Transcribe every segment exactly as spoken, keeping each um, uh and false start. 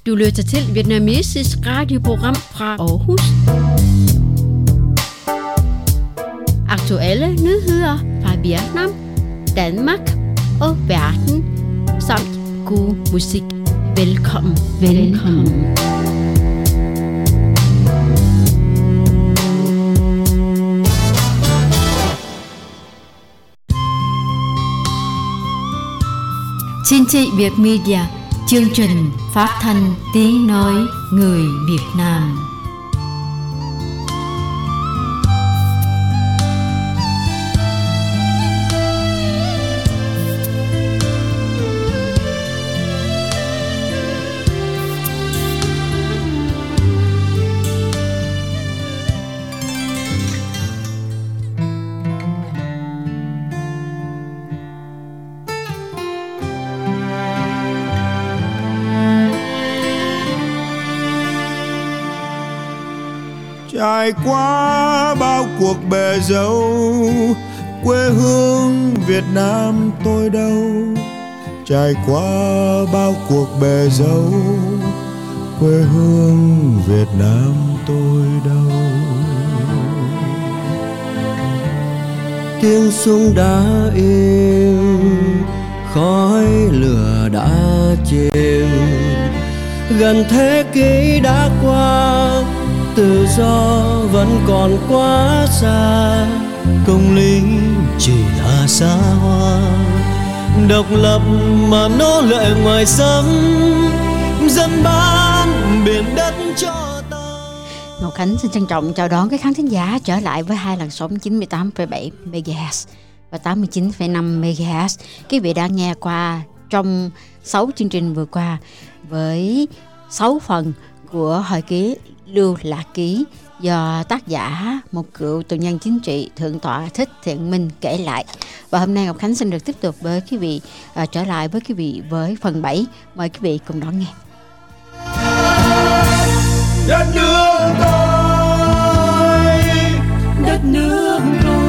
Du lytter til Vietnamesisk radioprogram fra Aarhus. Aktuelle nyheder fra Vietnam, Danmark og verden, samt god musik. Velkommen, velkommen. Xin chị Việt Media, chương trình phát thanh tiếng nói người Việt Nam. Trải qua bao cuộc bề dâu, quê hương Việt Nam tôi đâu. Trải qua bao cuộc bề dâu, quê hương Việt Nam tôi đâu. Tiếng súng đã im, khói lửa đã chìm, gần thế kỷ đã qua, tự do vẫn còn quá xa, công lý chỉ là xa hoa, độc lập mà nô lệ ngoài xâm, dân bán biển đất cho ta. Ngọc Khánh xin trân trọng chào đón các khán thính giả trở lại với hai làn sóng chín mươi tám phẩy bảy mê ga héc và tám mươi chín phẩy năm mê ga héc. Quý vị đã nghe qua trong sáu chương trình vừa qua với sáu phần của hồi ký Lưu Lạc Ký do tác giả một cựu tù nhân chính trị Thượng tọa Thích Thiện Minh kể lại. Và hôm nay Ngọc Khánh xin được tiếp tục với quý vị à, trở lại với quý vị với phần bảy. Mời quý vị cùng đón nghe. Đất nước tôi, Đất nước tôi.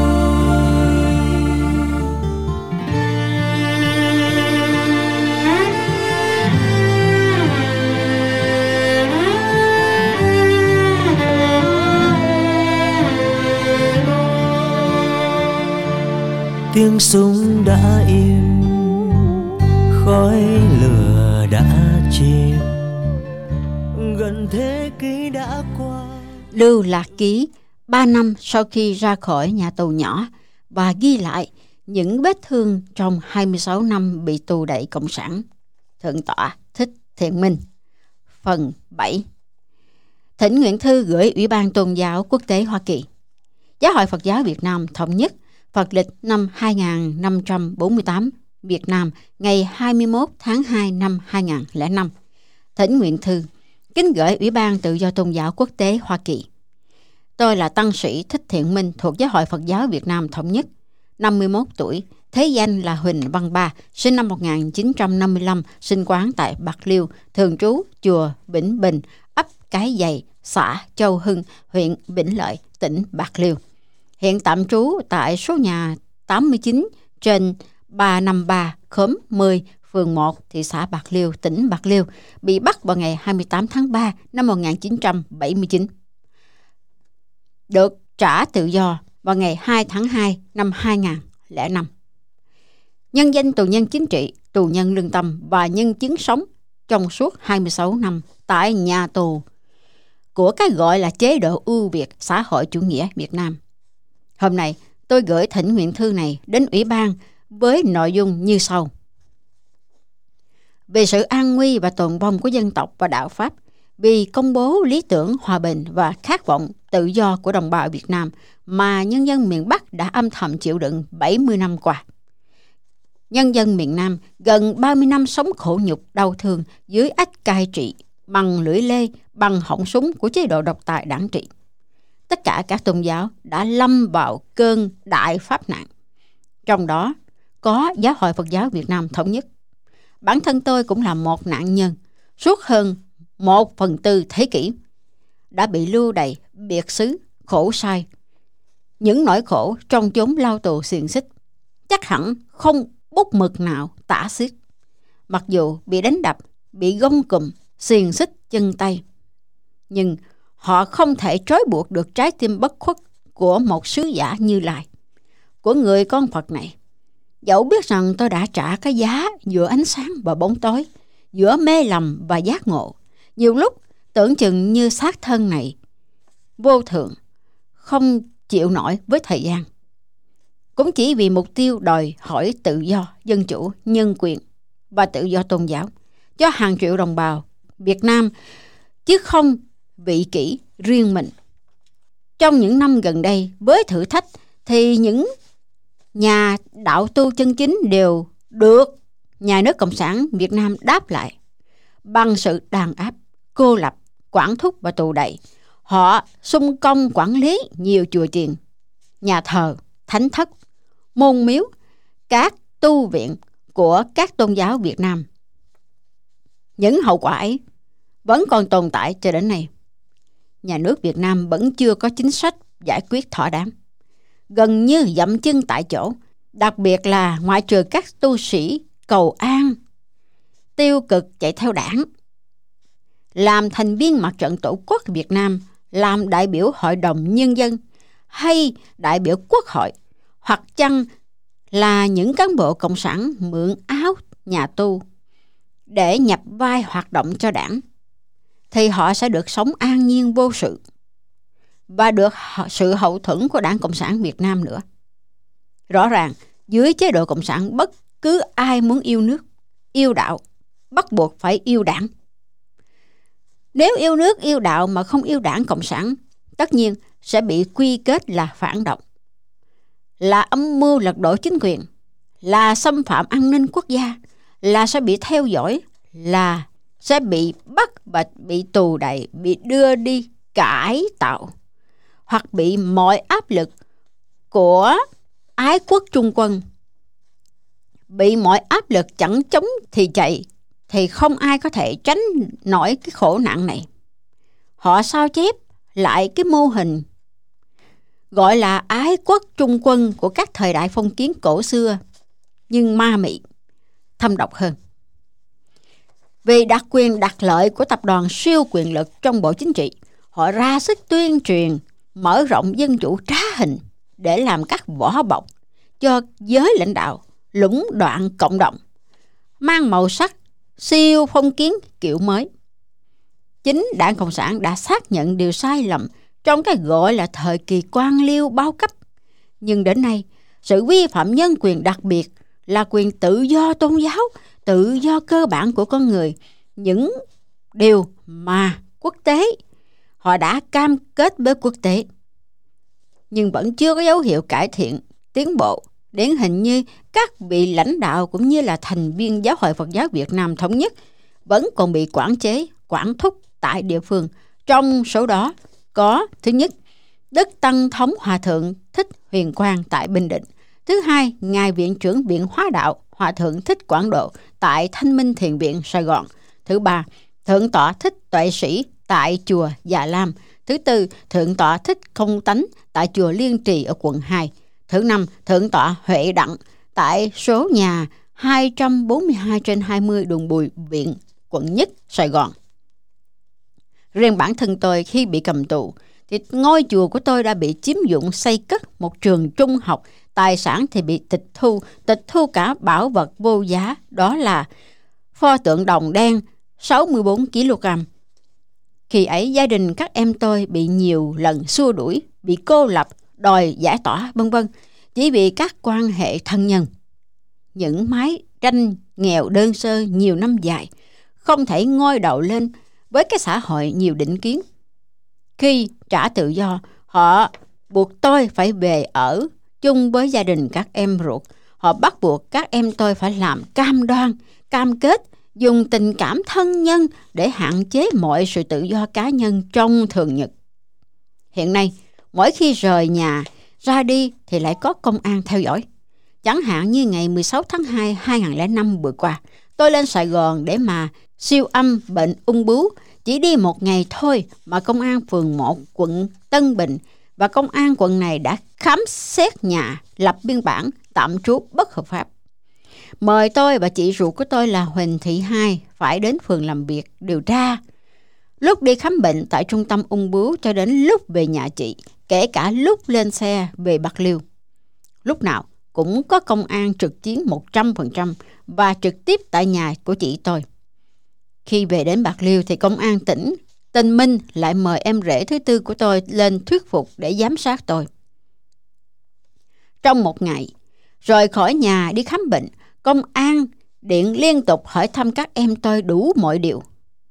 Tiếng súng đã im, khói lửa đã chìm, gần thế kỷ đã qua. Lưu Lạc Ký ba năm sau khi ra khỏi nhà tù nhỏ và ghi lại những vết thương trong hai mươi sáu năm bị tù đày Cộng sản. Thượng tọa Thích Thiện Minh. Phần bảy. Thỉnh nguyện thư gửi Ủy ban Tôn giáo Quốc tế Hoa Kỳ. Giáo hội Phật giáo Việt Nam thống nhất Phật lịch năm hai nghìn năm trăm bốn mươi tám, Việt Nam, ngày hai mươi mốt tháng hai năm hai nghìn không trăm lẻ năm. Thỉnh nguyện thư, kính gửi Ủy ban Tự do Tôn giáo Quốc tế Hoa Kỳ. Tôi là tăng sĩ Thích Thiện Minh thuộc Giáo hội Phật giáo Việt Nam thống nhất, năm mươi mốt tuổi, thế danh là Huỳnh Văn Ba, sinh năm một nghìn chín trăm năm mươi lăm, sinh quán tại Bạc Liêu, thường trú chùa Vĩnh Bình, ấp Cái Dày, xã Châu Hưng, huyện Vĩnh Lợi, tỉnh Bạc Liêu. Hiện tạm trú tại số nhà tám mươi chín trên ba trăm năm mươi ba, khóm mười, phường một, thị xã Bạc Liêu, tỉnh Bạc Liêu, bị bắt vào ngày hai mươi tám tháng ba năm một nghìn chín trăm bảy mươi chín. Được trả tự do vào ngày hai tháng hai năm hai nghìn không trăm lẻ năm. Nhân danh tù nhân chính trị, tù nhân lương tâm và nhân chứng sống trong suốt hai mươi sáu năm tại nhà tù của cái gọi là chế độ ưu việt xã hội chủ nghĩa Việt Nam. Hôm nay, tôi gửi thỉnh nguyện thư này đến Ủy ban với nội dung như sau. Vì sự an nguy và tồn vong của dân tộc và đạo Pháp, vì công bố lý tưởng hòa bình và khát vọng tự do của đồng bào Việt Nam mà nhân dân miền Bắc đã âm thầm chịu đựng bảy mươi năm qua. Nhân dân miền Nam gần ba mươi năm sống khổ nhục đau thương dưới ách cai trị bằng lưỡi lê, bằng họng súng của chế độ độc tài đảng trị. Tất cả các tôn giáo đã lâm vào cơn đại pháp nạn. Trong đó có Giáo hội Phật giáo Việt Nam thống nhất. Bản thân tôi cũng là một nạn nhân suốt hơn một phần tư thế kỷ, đã bị lưu đày, biệt xứ, khổ sai. Những nỗi khổ trong chốn lao tù xiềng xích chắc hẳn không bút mực nào tả xiết. Mặc dù bị đánh đập, bị gông cùm, xiềng xích chân tay. Nhưng họ không thể trói buộc được trái tim bất khuất của một sứ giả Như Lai, của người con Phật này. Dẫu biết rằng tôi đã trả cái giá giữa ánh sáng và bóng tối, giữa mê lầm và giác ngộ, nhiều lúc tưởng chừng như xác thân này vô thượng, không chịu nổi với thời gian. Cũng chỉ vì mục tiêu đòi hỏi tự do, dân chủ, nhân quyền và tự do tôn giáo cho hàng triệu đồng bào Việt Nam, chứ không vị kỷ riêng mình. Trong những năm gần đây, với thử thách thì những nhà đạo tu chân chính đều được nhà nước Cộng sản Việt Nam đáp lại bằng sự đàn áp, cô lập, quản thúc và tù đày. Họ xung công quản lý nhiều chùa chiền, nhà thờ, thánh thất, môn miếu, các tu viện của các tôn giáo Việt Nam. Những hậu quả ấy vẫn còn tồn tại cho đến nay. Nhà nước Việt Nam vẫn chưa có chính sách giải quyết thỏa đáng, gần như dậm chân tại chỗ, đặc biệt là ngoại trừ các tu sĩ cầu an, tiêu cực chạy theo đảng, làm thành viên Mặt trận Tổ quốc Việt Nam, làm đại biểu Hội đồng Nhân dân hay đại biểu Quốc hội, hoặc chăng là những cán bộ cộng sản mượn áo nhà tu để nhập vai hoạt động cho đảng, thì họ sẽ được sống an nhiên vô sự và được sự hậu thuẫn của Đảng Cộng sản Việt Nam nữa. Rõ ràng, dưới chế độ Cộng sản, bất cứ ai muốn yêu nước, yêu đạo, bắt buộc phải yêu đảng. Nếu yêu nước, yêu đạo mà không yêu Đảng Cộng sản, tất nhiên sẽ bị quy kết là phản động, là âm mưu lật đổ chính quyền, là xâm phạm an ninh quốc gia, là sẽ bị theo dõi, là sẽ bị bắt và bị tù đày, bị đưa đi cải tạo, hoặc bị mọi áp lực của ái quốc trung quân, bị mọi áp lực chẳng chống thì chạy, thì không ai có thể tránh nổi cái khổ nạn này. Họ sao chép lại cái mô hình gọi là ái quốc trung quân của các thời đại phong kiến cổ xưa, nhưng ma mị, thâm độc hơn. Vì đặc quyền đặc lợi của tập đoàn siêu quyền lực trong Bộ Chính trị, họ ra sức tuyên truyền mở rộng dân chủ trá hình để làm các vỏ bọc cho giới lãnh đạo lũng đoạn cộng đồng, mang màu sắc siêu phong kiến kiểu mới. Chính Đảng Cộng sản đã xác nhận điều sai lầm trong cái gọi là thời kỳ quan liêu bao cấp. Nhưng đến nay, sự vi phạm nhân quyền, đặc biệt là quyền tự do tôn giáo, tự do cơ bản của con người, những điều mà quốc tế họ đã cam kết với quốc tế, nhưng vẫn chưa có dấu hiệu cải thiện, tiến bộ, điển hình như các vị lãnh đạo cũng như là thành viên Giáo hội Phật giáo Việt Nam Thống nhất vẫn còn bị quản chế, quản thúc tại địa phương. Trong số đó có: thứ nhất, Đức Tăng Thống Hòa Thượng Thích Huyền Quang tại Bình Định; thứ hai, Ngài Viện trưởng Viện Hóa Đạo Hòa Thượng Thích Quảng Độ tại Thanh Minh Thiền Viện Sài Gòn; thứ ba, Thượng tọa Thích Tuệ Sĩ tại chùa Già Lam; thứ tư, Thượng tọa Thích Công Tánh tại chùa Liên Trì ở quận hai; thứ năm, Thượng tọa Huệ Đặng tại số nhà hai trăm bốn mươi hai trên hai mươi đường Bùi Viện, quận Nhất, Sài Gòn. Riêng bản thân tôi, khi bị cầm tù thì ngôi chùa của tôi đã bị chiếm dụng xây cất một trường trung học, tài sản thì bị tịch thu, tịch thu cả bảo vật vô giá, đó là pho tượng đồng đen sáu mươi bốn ki lô gam. Khi ấy gia đình các em tôi bị nhiều lần xua đuổi, bị cô lập, đòi giải tỏa vân vân, chỉ vì các quan hệ thân nhân. Những mái tranh nghèo đơn sơ nhiều năm dài không thể ngoi đầu lên với cái xã hội nhiều định kiến. Khi trả tự do, họ buộc tôi phải về ở chung với gia đình các em ruột. Họ bắt buộc các em tôi phải làm cam đoan, cam kết, dùng tình cảm thân nhân để hạn chế mọi sự tự do cá nhân trong thường nhật. Hiện nay, mỗi khi rời nhà ra đi thì lại có công an theo dõi. Chẳng hạn như ngày mười sáu tháng hai năm hai nghìn không trăm lẻ năm vừa qua, tôi lên Sài Gòn để mà siêu âm bệnh ung bướu. Chỉ đi một ngày thôi mà công an phường một, quận Tân Bình và công an quận này đã khám xét nhà, lập biên bản tạm trú bất hợp pháp. mời tôi và chị ruột của tôi là Huỳnh Thị Hai phải đến phường làm việc điều tra. Lúc đi khám bệnh tại trung tâm ung bướu cho đến lúc về nhà chị, kể cả lúc lên xe về Bạc Liêu, lúc nào cũng có công an trực chiến một trăm phần trăm và trực tiếp tại nhà của chị tôi. Khi về đến Bạc Liêu thì công an tỉnh Tân Minh lại mời em rể thứ tư của tôi lên thuyết phục để giám sát tôi. Trong một ngày, rời khỏi nhà đi khám bệnh, công an điện liên tục hỏi thăm các em tôi đủ mọi điều.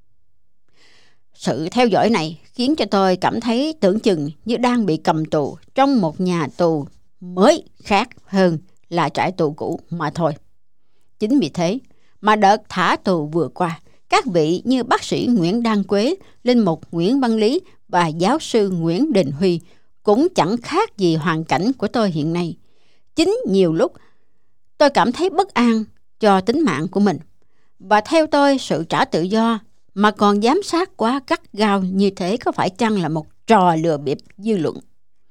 Sự theo dõi này khiến cho tôi cảm thấy tưởng chừng như đang bị cầm tù trong một nhà tù mới, khác hơn là trại tù cũ mà thôi. Chính vì thế mà đợt thả tù vừa qua, các vị như bác sĩ Nguyễn Đăng Quế, linh mục Nguyễn Văn Lý và giáo sư Nguyễn Đình Huy cũng chẳng khác gì hoàn cảnh của tôi hiện nay. Chính nhiều lúc tôi cảm thấy bất an cho tính mạng của mình. Và theo tôi, sự trả tự do mà còn giám sát quá gắt gao như thế có phải chăng là một trò lừa bịp dư luận?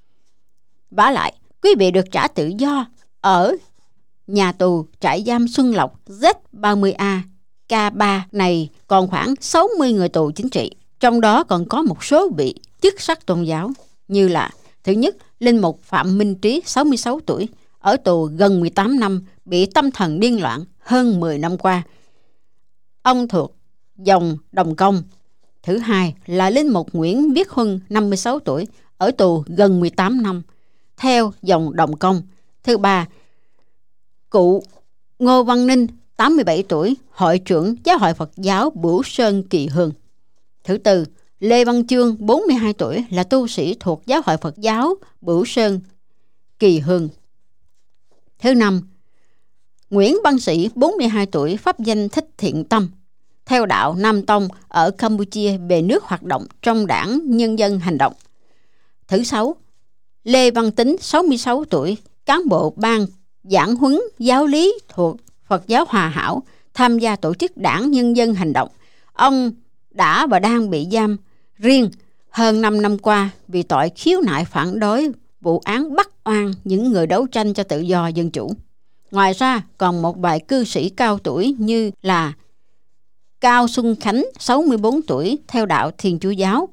Vả lại, quý vị được trả tự do ở nhà tù trại giam Xuân Lộc Z ba mươi A K ba này còn khoảng sáu mươi người tù chính trị, trong đó còn có một số vị chức sắc tôn giáo, như là thứ nhất, linh mục Phạm Minh Trí, sáu mươi sáu tuổi, ở tù gần mười tám năm, bị tâm thần điên loạn hơn mười năm qua. Ông thuộc dòng Đồng Công. Thứ hai là linh mục Nguyễn Viết Huân, năm mươi sáu tuổi, ở tù gần mười tám năm, theo dòng Đồng Công. Thứ ba, cụ Ngô Văn Ninh, tám mươi bảy tuổi, hội trưởng Giáo hội Phật giáo Bửu Sơn Kỳ Hương. Thứ tư, Lê Văn Chương, bốn mươi hai tuổi, là tu sĩ thuộc Giáo hội Phật giáo Bửu Sơn Kỳ Hương. Thứ năm, Nguyễn Văn Sĩ, bốn mươi hai tuổi, pháp danh Thích Thiện Tâm, theo đạo Nam Tông, ở Campuchia, về nước hoạt động trong Đảng Nhân dân Hành động. Thứ sáu, Lê Văn Tính, sáu mươi sáu tuổi, cán bộ ban giảng huấn giáo lý thuộc Phật giáo Hòa Hảo, tham gia tổ chức Đảng Nhân dân Hành động. Ông đã và đang bị giam riêng hơn năm năm qua vì tội khiếu nại phản đối vụ án bắt oan những người đấu tranh cho tự do dân chủ. Ngoài ra, còn một vài cư sĩ cao tuổi như là Cao Xuân Khánh, sáu mươi bốn tuổi, theo đạo Thiên Chúa giáo.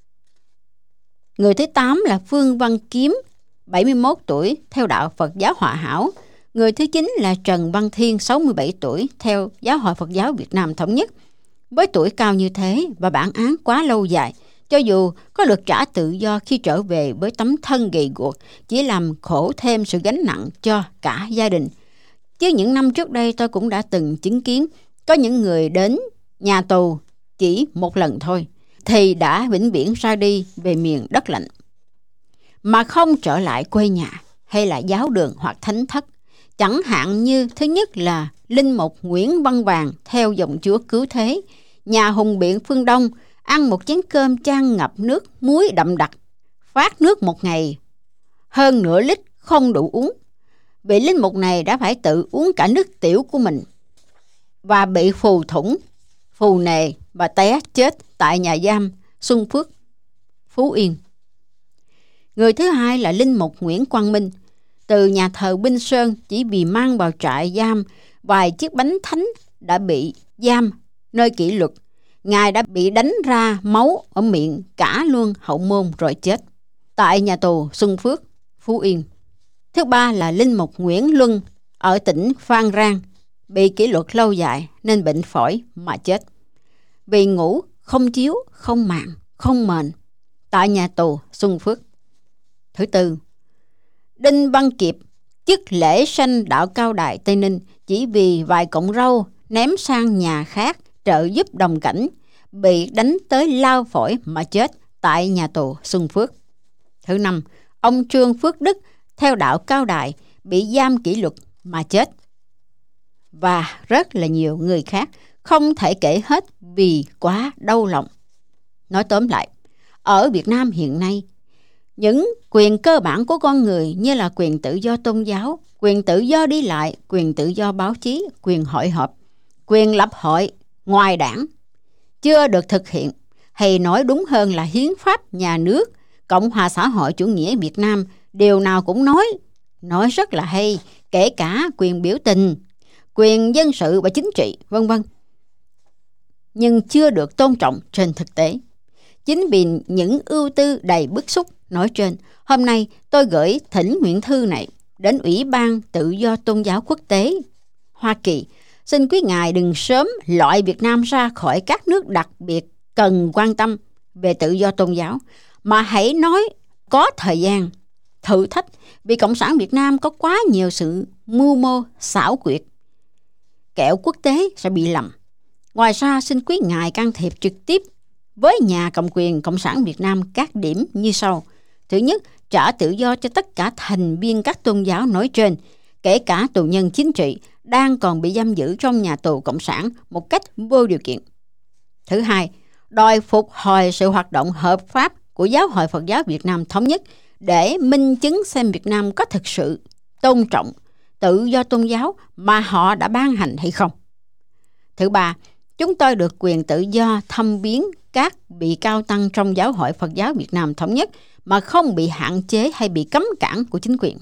Người thứ tám là Phương Văn Kiếm, bảy mươi mốt tuổi, theo đạo Phật giáo Hòa Hảo. Người thứ chín là Trần Văn Thiên, sáu mươi bảy tuổi, theo Giáo hội Phật giáo Việt Nam Thống nhất. Với tuổi cao như thế và bản án quá lâu dài, cho dù có được trả tự do khi trở về với tấm thân gầy guộc, chỉ làm khổ thêm sự gánh nặng cho cả gia đình. Chứ những năm trước đây tôi cũng đã từng chứng kiến có những người đến nhà tù chỉ một lần thôi thì đã vĩnh viễn ra đi về miền đất lạnh, mà không trở lại quê nhà hay là giáo đường hoặc thánh thất. Chẳng hạn như thứ nhất là linh mục Nguyễn Văn Vàng, theo dòng Chúa Cứu Thế, nhà hùng biện phương Đông, ăn một chén cơm chan ngập nước muối đậm đặc, phát nước một ngày hơn nửa lít không đủ uống. Vị linh mục này đã phải tự uống cả nước tiểu của mình và bị phù thủng, phù nề và té chết tại nhà giam Xuân Phước, Phú Yên. Người thứ hai là linh mục Nguyễn Quang Minh, từ nhà thờ Binh Sơn, chỉ vì mang vào trại giam vài chiếc bánh thánh đã bị giam nơi kỷ luật. Ngài đã bị đánh ra máu ở miệng, cả luôn hậu môn rồi chết tại nhà tù Xuân Phước, Phú Yên. Thứ ba là linh mục Nguyễn Luân, ở tỉnh Phan Rang, bị kỷ luật lâu dài nên bệnh phổi mà chết vì ngủ không chiếu, không màn, không mền tại nhà tù Xuân Phước. Thứ tư, Đinh Văn Kiệp, chức lễ sanh đạo Cao Đài Tây Ninh, chỉ vì vài cọng rau ném sang nhà khác trợ giúp đồng cảnh, bị đánh tới lao phổi mà chết tại nhà tù Xuân Phước. Thứ năm, ông Trương Phước Đức, theo đạo Cao Đài, bị giam kỷ luật mà chết. Và rất là nhiều người khác, không thể kể hết vì quá đau lòng. Nói tóm lại, ở Việt Nam hiện nay, những quyền cơ bản của con người như là quyền tự do tôn giáo, quyền tự do đi lại, quyền tự do báo chí, quyền hội họp, quyền lập hội ngoài đảng chưa được thực hiện, hay nói đúng hơn là hiến pháp nhà nước Cộng hòa xã hội chủ nghĩa Việt Nam điều nào cũng nói, nói rất là hay, kể cả quyền biểu tình, quyền dân sự và chính trị, vân vân, nhưng chưa được tôn trọng trên thực tế. Chính vì những ưu tư đầy bức xúc nói trên, hôm nay tôi gửi thỉnh nguyện thư này đến Ủy ban Tự do Tôn giáo Quốc tế Hoa Kỳ. Xin quý ngài đừng sớm loại Việt Nam ra khỏi các nước đặc biệt cần quan tâm về tự do tôn giáo, mà hãy nói có thời gian thử thách, vì Cộng sản Việt Nam có quá nhiều sự mưu mô xảo quyệt, kẻo quốc tế sẽ bị lầm. Ngoài ra, xin quý ngài can thiệp trực tiếp với nhà cầm quyền Cộng sản Việt Nam các điểm như sau. Thứ nhất, trả tự do cho tất cả thành viên các tôn giáo nói trên, kể cả tù nhân chính trị đang còn bị giam giữ trong nhà tù Cộng sản một cách vô điều kiện. Thứ hai, đòi phục hồi sự hoạt động hợp pháp của Giáo hội Phật giáo Việt Nam Thống nhất để minh chứng xem Việt Nam có thực sự tôn trọng tự do tôn giáo mà họ đã ban hành hay không. Thứ ba, chúng tôi được quyền tự do thăm viếng các vị cao tăng trong Giáo hội Phật giáo Việt Nam Thống nhất mà không bị hạn chế hay bị cấm cản của chính quyền.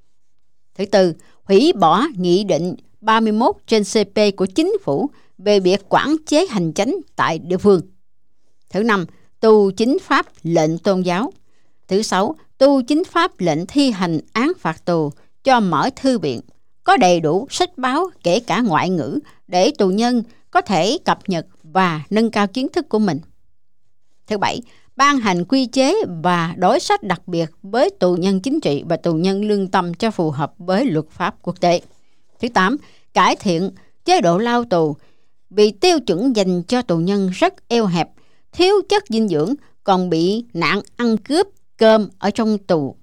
Thứ tư, hủy bỏ Nghị định ba mươi mốt trên C P của chính phủ về việc quản chế hành chính tại địa phương. Thứ năm, tu chính pháp lệnh tôn giáo. Thứ sáu, tu chính pháp lệnh thi hành án phạt tù cho mở thư viện, có đầy đủ sách báo kể cả ngoại ngữ để tù nhân có thể cập nhật và nâng cao kiến thức của mình. Thứ bảy, ban hành quy chế và đối sách đặc biệt với tù nhân chính trị và tù nhân lương tâm cho phù hợp với luật pháp quốc tế. Thứ tám, cải thiện chế độ lao tù vì tiêu chuẩn dành cho tù nhân rất eo hẹp, thiếu chất dinh dưỡng, còn bị nạn ăn cướp cơm ở trong tù.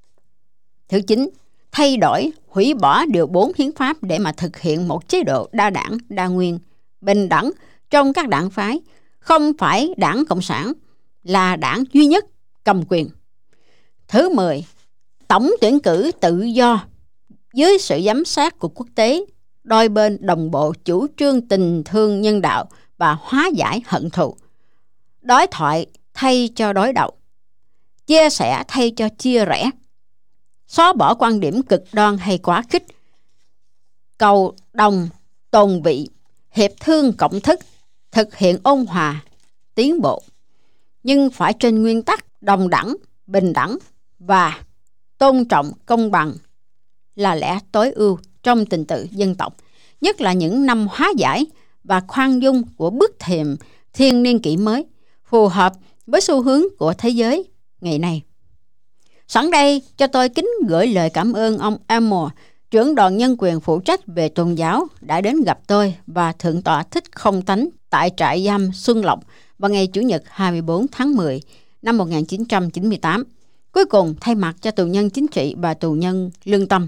Thứ chín, thay đổi, hủy bỏ điều bốn hiến pháp để mà thực hiện một chế độ đa đảng, đa nguyên, bình đẳng trong các đảng phái, không phải đảng Cộng sản là đảng duy nhất cầm quyền. Thứ mười, tổng tuyển cử tự do dưới sự giám sát của quốc tế, đôi bên đồng bộ chủ trương tình thương nhân đạo và hóa giải hận thù, đối thoại thay cho đối đầu, chia sẻ thay cho chia rẽ, xóa bỏ quan điểm cực đoan hay quá khích, cầu đồng tồn vị, hiệp thương cộng thức, thực hiện ôn hòa, tiến bộ, nhưng phải trên nguyên tắc đồng đẳng, bình đẳng và tôn trọng công bằng là lẽ tối ưu trong tình tự dân tộc, nhất là những năm hóa giải và khoan dung của bước thềm thiên niên kỷ mới, phù hợp với xu hướng của thế giới ngày nay. Sẵn đây, cho tôi kính gửi lời cảm ơn ông Amor, trưởng đoàn nhân quyền phụ trách về tôn giáo, đã đến gặp tôi và Thượng tọa Thích Không Tánh tại trại giam Xuân Lộc vào ngày Chủ nhật hai mươi bốn tháng mười năm một nghìn chín trăm chín mươi tám. Cuối cùng, thay mặt cho tù nhân chính trị và tù nhân lương tâm,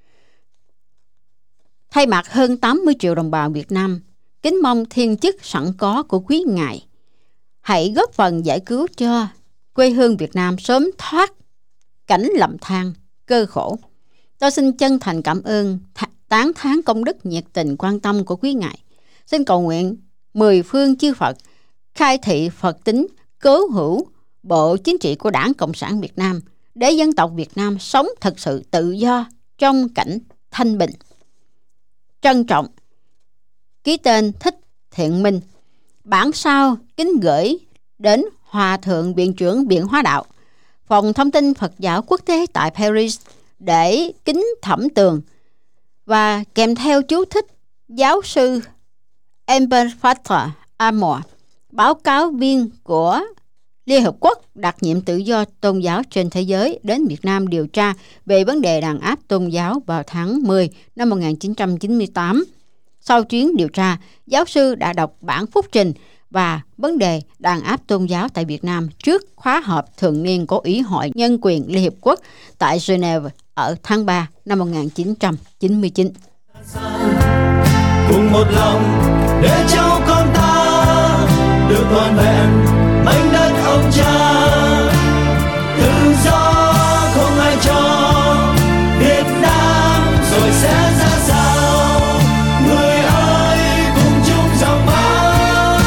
thay mặt hơn tám mươi triệu đồng bào Việt Nam, kính mong thiên chức sẵn có của quý ngài hãy góp phần giải cứu cho quê hương Việt Nam sớm thoát cảnh lầm than, cơ khổ. Tôi xin chân thành cảm ơn, tán thán công đức nhiệt tình quan tâm của quý ngài. Xin cầu nguyện mười phương chư Phật khai thị Phật tính cố hữu bộ chính trị của Đảng Cộng sản Việt Nam để dân tộc Việt Nam sống thật sự tự do trong cảnh thanh bình. Trân trọng, ký tên Thích Thiện Minh. Bản sao kính gửi đến Hòa Thượng Viện trưởng Viện Hóa Đạo, Phòng Thông tin Phật giáo Quốc tế tại Paris để kính thẩm tường, và kèm theo chú thích giáo sư Amber Father Amor, báo cáo viên của Liên Hợp Quốc đặc nhiệm tự do tôn giáo trên thế giới đến Việt Nam điều tra về vấn đề đàn áp tôn giáo vào tháng mười năm một nghìn chín trăm chín mươi tám. Sau chuyến điều tra, giáo sư đã đọc bản phúc trình và vấn đề đàn áp tôn giáo tại Việt Nam trước khóa họp thường niên của Ủy hội Nhân quyền Liên Hiệp Quốc tại Geneva ở tháng ba năm một nghìn chín trăm chín mươi chín. Cùng một lòng để cháu con ta được toàn vẹn mảnh đất ông cha, tự do không ai cho Việt Nam rồi sẽ ra sao. Người ơi cùng chung dòng máu,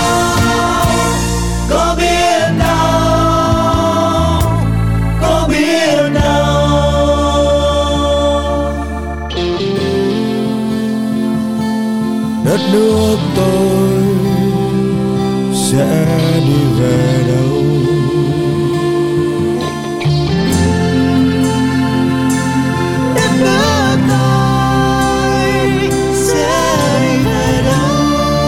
có biết đâu, có biết đâu. đất nước tôi sẽ đi về đâu. Đất nước tôi sẽ đi về đâu.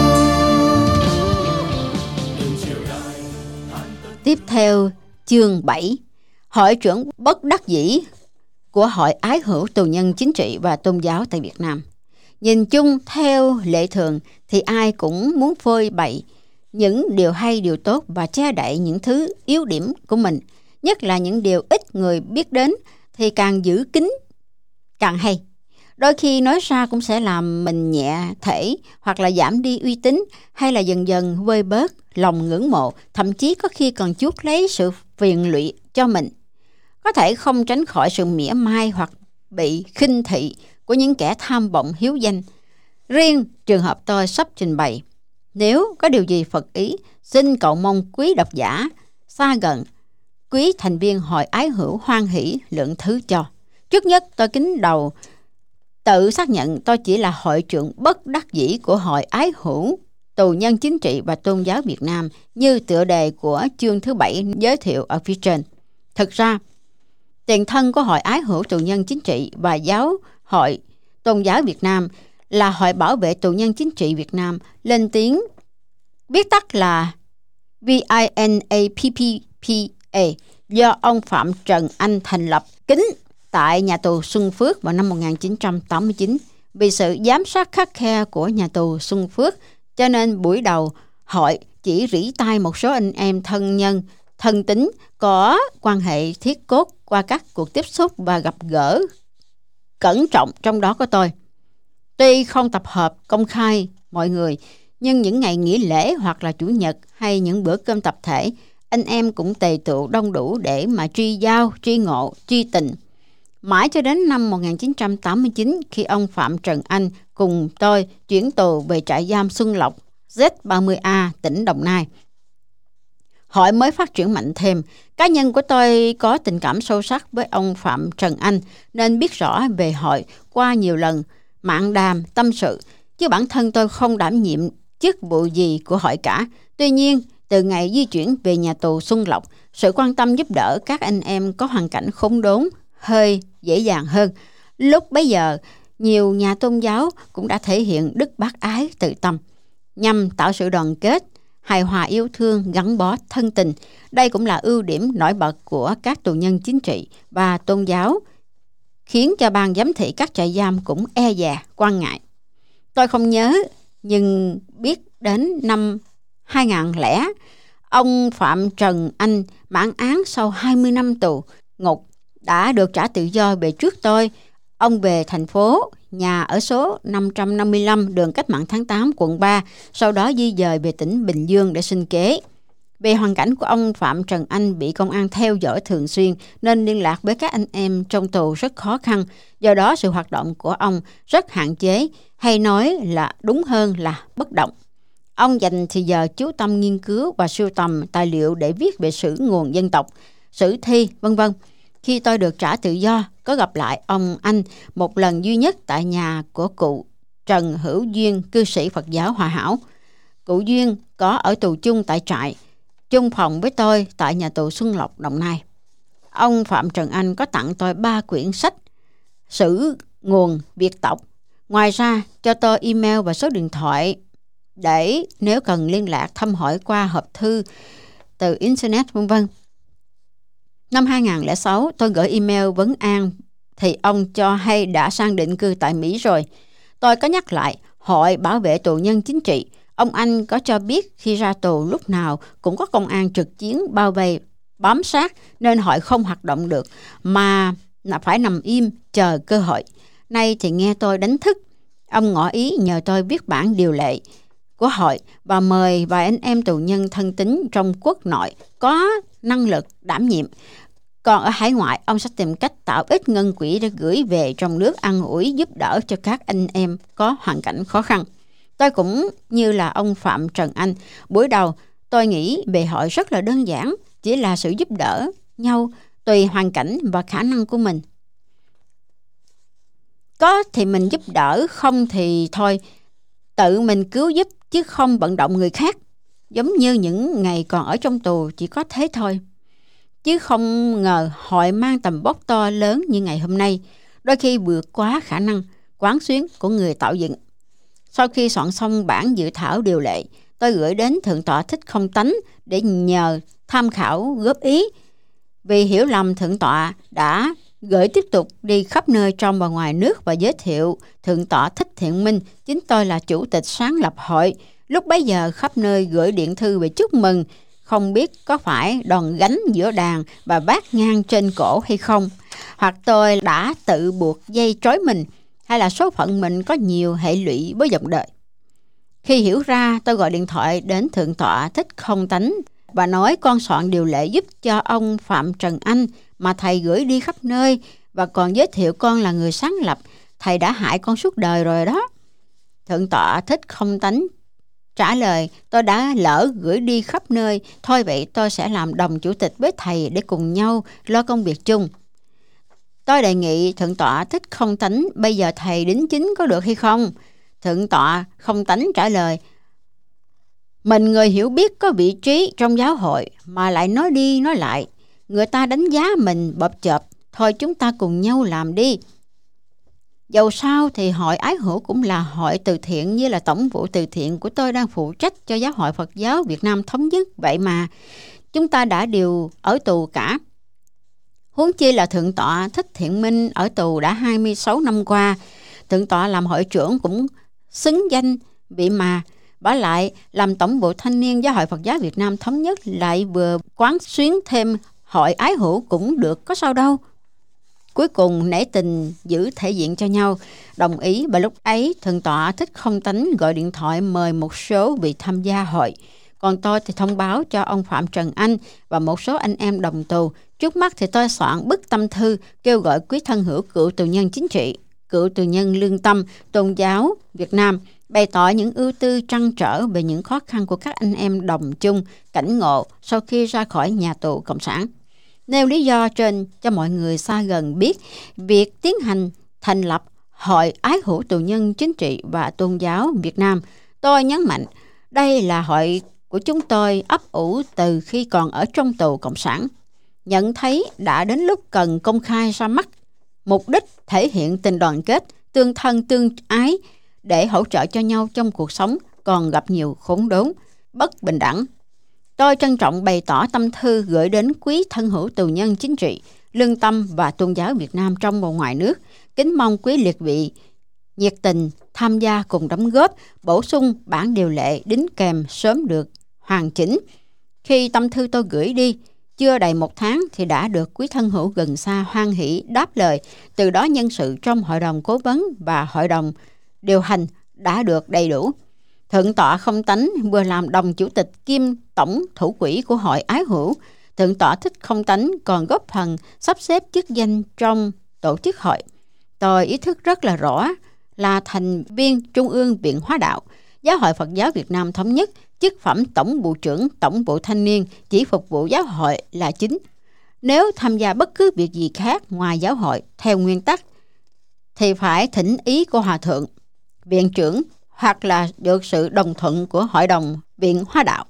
Tiếp theo chương bảy, Hội trưởng bất đắc dĩ của Hội ái hữu tù nhân chính trị và tôn giáo tại Việt Nam. Nhìn chung theo lệ thường thì ai cũng muốn phơi bày những điều hay, điều tốt và che đậy những thứ yếu điểm của mình, nhất là những điều ít người biết đến thì càng giữ kín càng hay. Đôi khi nói ra cũng sẽ làm mình nhẹ thể hoặc là giảm đi uy tín, hay là dần dần vơi bớt lòng ngưỡng mộ, thậm chí có khi còn chuốc lấy sự phiền lụy cho mình. Có thể không tránh khỏi sự mỉa mai hoặc bị khinh thị của những kẻ tham vọng hiếu danh. Riêng trường hợp tôi sắp trình bày, nếu có điều gì Phật ý, xin cầu mong quý độc giả xa gần, quý thành viên Hội ái hữu hoan hỷ lượng thứ cho. Trước nhất tôi kính đầu tự xác nhận tôi chỉ là hội trưởng bất đắc dĩ của Hội ái hữu tù nhân chính trị và tôn giáo Việt Nam như tựa đề của chương thứ bảy giới thiệu ở phía trên. Thực ra, tiền thân của Hội ái hữu tù nhân chính trị và giáo hội tôn giáo Việt Nam là Hội bảo vệ tù nhân chính trị Việt Nam, lên tiếng viết tắt là vê i en a pê pê pê a, do ông Phạm Trần Anh thành lập kín tại nhà tù Xuân Phước vào năm một nghìn chín trăm tám mươi chín. Vì sự giám sát khắt khe của nhà tù Xuân Phước, cho nên buổi đầu hội chỉ rỉ tai một số anh em thân nhân, thân tín có quan hệ thiết cốt qua các cuộc tiếp xúc và gặp gỡ cẩn trọng, trong đó có tôi. Tuy không tập hợp công khai mọi người, nhưng những ngày nghỉ lễ hoặc là chủ nhật hay những bữa cơm tập thể, anh em cũng tề tựu đông đủ để mà tri giao, tri ngộ, tri tình. Mãi cho đến năm một nghìn chín trăm tám mươi chín, khi ông Phạm Trần Anh cùng tôi chuyển tù về trại giam Xuân Lộc Z ba mươi A, tỉnh Đồng Nai, hội mới phát triển mạnh thêm. Cá nhân của tôi có tình cảm sâu sắc với ông Phạm Trần Anh nên biết rõ về hội qua nhiều lần mạn đàm tâm sự, chứ bản thân tôi không đảm nhiệm chức vụ gì của hội cả. Tuy nhiên, từ ngày di chuyển về nhà tù Xuân Lộc, sự quan tâm giúp đỡ các anh em có hoàn cảnh khốn đốn hơi dễ dàng hơn. Lúc bấy giờ, nhiều nhà tôn giáo cũng đã thể hiện đức bác ái từ tâm, nhằm tạo sự đoàn kết, hài hòa yêu thương, gắn bó thân tình. Đây cũng là ưu điểm nổi bật của các tù nhân chính trị và tôn giáo, khiến cho ban giám thị các trại giam cũng e dè, quan ngại. Tôi không nhớ, nhưng biết đến năm hai nghìn lẻ, ông Phạm Trần Anh mãn án sau hai mươi năm tù ngục đã được trả tự do về trước tôi. Ông về thành phố, nhà ở số năm trăm năm mươi lăm đường Cách mạng tháng tám, quận ba, sau đó di dời về tỉnh Bình Dương để sinh kế. Về hoàn cảnh của ông Phạm Trần Anh bị công an theo dõi thường xuyên nên liên lạc với các anh em trong tù rất khó khăn, do đó sự hoạt động của ông rất hạn chế, hay nói là đúng hơn là bất động. Ông dành thì giờ chú tâm nghiên cứu và sưu tầm tài liệu để viết về sử nguồn dân tộc, sử thi, vân vân. Khi tôi được trả tự do, có gặp lại ông Anh một lần duy nhất tại nhà của cụ Trần Hữu Duyên, cư sĩ Phật giáo Hòa Hảo. Cụ Duyên có ở tù chung tại trại, chung phòng với tôi tại nhà tù Xuân Lộc, Đồng Nai. Ông Phạm Trần Anh có tặng tôi ba quyển sách sử nguồn Việt tộc. Ngoài ra cho tôi email và số điện thoại để nếu cần liên lạc thăm hỏi qua hộp thư từ internet, vân vân. Năm hai nghìn lẻ sáu, tôi gửi email vấn an thì ông cho hay đã sang định cư tại Mỹ rồi. Tôi có nhắc lại Hội bảo vệ tù nhân chính trị. Ông Anh có cho biết khi ra tù lúc nào cũng có công an trực chiến bao vây bám sát, nên hội không hoạt động được mà phải nằm im chờ cơ hội. Nay thì nghe tôi đánh thức, ông ngỏ ý nhờ tôi viết bản điều lệ của hội và mời vài anh em tù nhân thân tín trong quốc nội có năng lực đảm nhiệm. Còn ở hải ngoại, ông sẽ tìm cách tạo ít ngân quỹ để gửi về trong nước ăn ủi giúp đỡ cho các anh em có hoàn cảnh khó khăn. Tôi cũng như là ông Phạm Trần Anh, buổi đầu tôi nghĩ về hội rất là đơn giản, chỉ là sự giúp đỡ nhau tùy hoàn cảnh và khả năng của mình. Có thì mình giúp đỡ, không thì thôi. tự mình cứu giúp chứ không vận động người khác. Giống như những ngày còn ở trong tù chỉ có thế thôi. Chứ không ngờ hội mang tầm vóc to lớn như ngày hôm nay, đôi khi vượt quá khả năng quán xuyến của người tạo dựng. Sau khi soạn xong bản dự thảo điều lệ, tôi gửi đến Thượng tọa Thích Không Tánh để nhờ tham khảo góp ý. Vì hiểu lầm, Thượng tọa đã gửi tiếp tục đi khắp nơi trong và ngoài nước và giới thiệu Thượng tọa Thích Thiện Minh, chính tôi là chủ tịch sáng lập hội. Lúc bấy giờ khắp nơi gửi điện thư về chúc mừng, không biết có phải đòn gánh giữa đàn và bát ngang trên cổ hay không, hoặc tôi đã tự buộc dây trói mình, hay là số phận mình có nhiều hệ lụy với dòng đời. Khi hiểu ra, tôi gọi điện thoại đến Thượng tọa Thích Không Tánh và nói con soạn điều lệ giúp cho ông Phạm Trần Anh mà thầy gửi đi khắp nơi, và còn giới thiệu con là người sáng lập. Thầy đã hại con suốt đời rồi đó. Thượng tọa Thích Không Tánh trả lời, tôi đã lỡ gửi đi khắp nơi, thôi vậy tôi sẽ làm đồng chủ tịch với thầy để cùng nhau lo công việc chung. Tôi đề nghị Thượng tọa Thích Không Tánh, bây giờ thầy đính chính có được hay không? Thượng tọa Không Tánh trả lời, mình người hiểu biết có vị trí trong giáo hội mà lại nói đi nói lại, người ta đánh giá mình bập chợp, thôi chúng ta cùng nhau làm đi. Dầu sao thì hội Ái Hữu cũng là hội từ thiện, như là tổng vụ từ thiện của tôi đang phụ trách cho Giáo hội Phật giáo Việt Nam Thống Nhất. Vậy mà chúng ta đã đều ở tù cả. Huống chi là Thượng tọa Thích Thiện Minh ở tù đã hai mươi sáu năm qua. Thượng tọa làm hội trưởng cũng xứng danh, vậy mà bả lại làm tổng vụ thanh niên Giáo hội Phật giáo Việt Nam Thống Nhất, lại vừa quán xuyến thêm hội Ái Hữu cũng được, có sao đâu. Cuối cùng nể tình giữ thể diện cho nhau, đồng ý, và lúc ấy Thượng tọa Thích Không Tánh gọi điện thoại mời một số vị tham gia hội. Còn tôi thì thông báo cho ông Phạm Trần Anh và một số anh em đồng tù. Trước mắt thì tôi soạn bức tâm thư kêu gọi quý thân hữu cựu tù nhân chính trị, cựu tù nhân lương tâm, tôn giáo Việt Nam, bày tỏ những ưu tư trăn trở về những khó khăn của các anh em đồng chung cảnh ngộ sau khi ra khỏi nhà tù Cộng sản. Nêu lý do trên cho mọi người xa gần biết, việc tiến hành thành lập Hội Ái Hữu Tù nhân Chính trị và Tôn giáo Việt Nam, tôi nhấn mạnh đây là hội của chúng tôi ấp ủ từ khi còn ở trong tù Cộng sản. Nhận thấy đã đến lúc cần công khai ra mắt, mục đích thể hiện tình đoàn kết, tương thân tương ái để hỗ trợ cho nhau trong cuộc sống còn gặp nhiều khốn đốn, bất bình đẳng. Tôi trân trọng bày tỏ tâm thư gửi đến quý thân hữu tù nhân chính trị, lương tâm và tôn giáo Việt Nam trong và ngoài nước. Kính mong quý liệt vị nhiệt tình tham gia cùng đóng góp, bổ sung bản điều lệ đính kèm sớm được hoàn chỉnh. Khi tâm thư tôi gửi đi, chưa đầy một tháng thì đã được quý thân hữu gần xa hoan hỷ đáp lời. Từ đó nhân sự trong hội đồng cố vấn và hội đồng điều hành đã được đầy đủ. Thượng tọa Không Tánh vừa làm đồng chủ tịch kiêm tổng thủ quỹ của hội Ái Hữu. Thượng tọa Thích Không Tánh còn góp phần sắp xếp chức danh trong tổ chức hội. Tôi ý thức rất là rõ là thành viên Trung ương Viện Hóa Đạo, Giáo hội Phật giáo Việt Nam Thống Nhất, chức phẩm tổng vụ trưởng tổng vụ thanh niên chỉ phục vụ giáo hội là chính. Nếu tham gia bất cứ việc gì khác ngoài giáo hội theo nguyên tắc thì phải thỉnh ý của Hòa Thượng, Viện trưởng hoặc là được sự đồng thuận của Hội đồng Viện Hóa Đạo.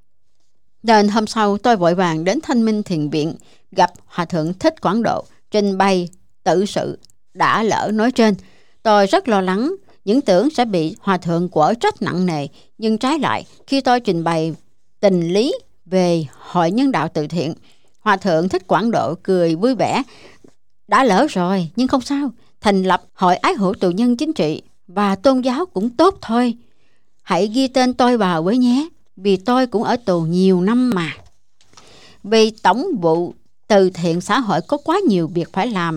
Nên hôm sau tôi vội vàng đến Thanh Minh Thiền Viện gặp Hòa Thượng Thích Quảng Độ, trình bày tự sự đã lỡ nói trên. Tôi rất lo lắng, những tưởng sẽ bị Hòa Thượng quở trách nặng nề, nhưng trái lại khi tôi trình bày tình lý về hội nhân đạo từ thiện, Hòa Thượng Thích Quảng Độ cười vui vẻ. Đã lỡ rồi nhưng không sao, thành lập Hội Ái Hữu Tù nhân Chính trị và tôn giáo cũng tốt thôi. Hãy ghi tên tôi vào với nhé, vì tôi cũng ở tù nhiều năm mà. Vì tổng vụ từ thiện xã hội có quá nhiều việc phải làm.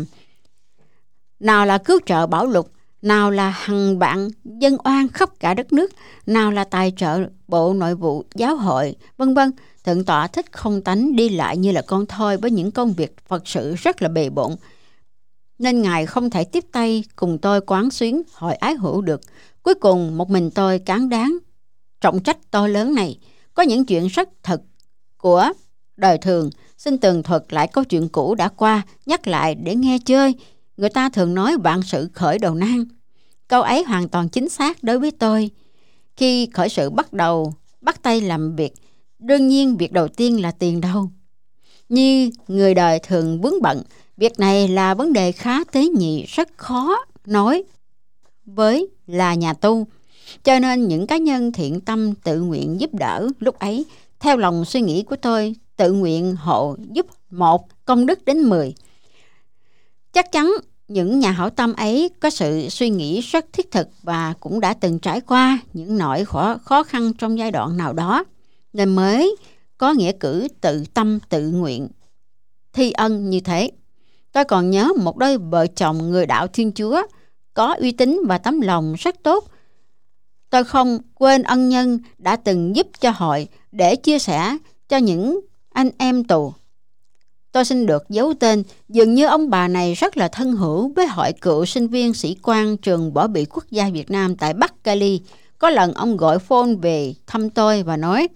Nào là cứu trợ bão lụt, nào là hằng vạn dân oan khắp cả đất nước, nào là tài trợ bộ nội vụ giáo hội, vân vân. Thượng tọa Thích Không Tánh đi lại như là con thoi với những công việc Phật sự rất là bề bộn, nên Ngài không thể tiếp tay cùng tôi quán xuyến hội Ái Hữu được. Cuối cùng một mình tôi cán đáng trọng trách to lớn này. Có những chuyện rất thật của đời thường, xin tường thuật lại câu chuyện cũ đã qua, nhắc lại để nghe chơi. Người ta thường nói vạn sự khởi đầu nan. Câu ấy hoàn toàn chính xác đối với tôi. Khi khởi sự bắt đầu bắt tay làm việc, đương nhiên việc đầu tiên là tiền đâu. Như người đời thường vướng bận, việc này là vấn đề khá tế nhị, rất khó nói với là nhà tu. Cho nên những cá nhân thiện tâm tự nguyện giúp đỡ lúc ấy, theo lòng suy nghĩ của tôi, tự nguyện hộ giúp một công đức đến mười. Chắc chắn những nhà hảo tâm ấy có sự suy nghĩ rất thiết thực và cũng đã từng trải qua những nỗi khó, khó khăn trong giai đoạn nào đó, nên mới có nghĩa cử tự tâm tự nguyện thi ân như thế. Tôi còn nhớ một đôi vợ chồng người đạo Thiên Chúa có uy tín và tấm lòng rất tốt. Tôi không quên ân nhân đã từng giúp cho hội để chia sẻ cho những anh em tù. Tôi xin được giấu tên, dường như ông bà này rất là thân hữu với hội cựu sinh viên sĩ quan trường Võ bị Quốc gia Việt Nam tại Bắc Cali. Có lần ông gọi phone về thăm tôi và nói: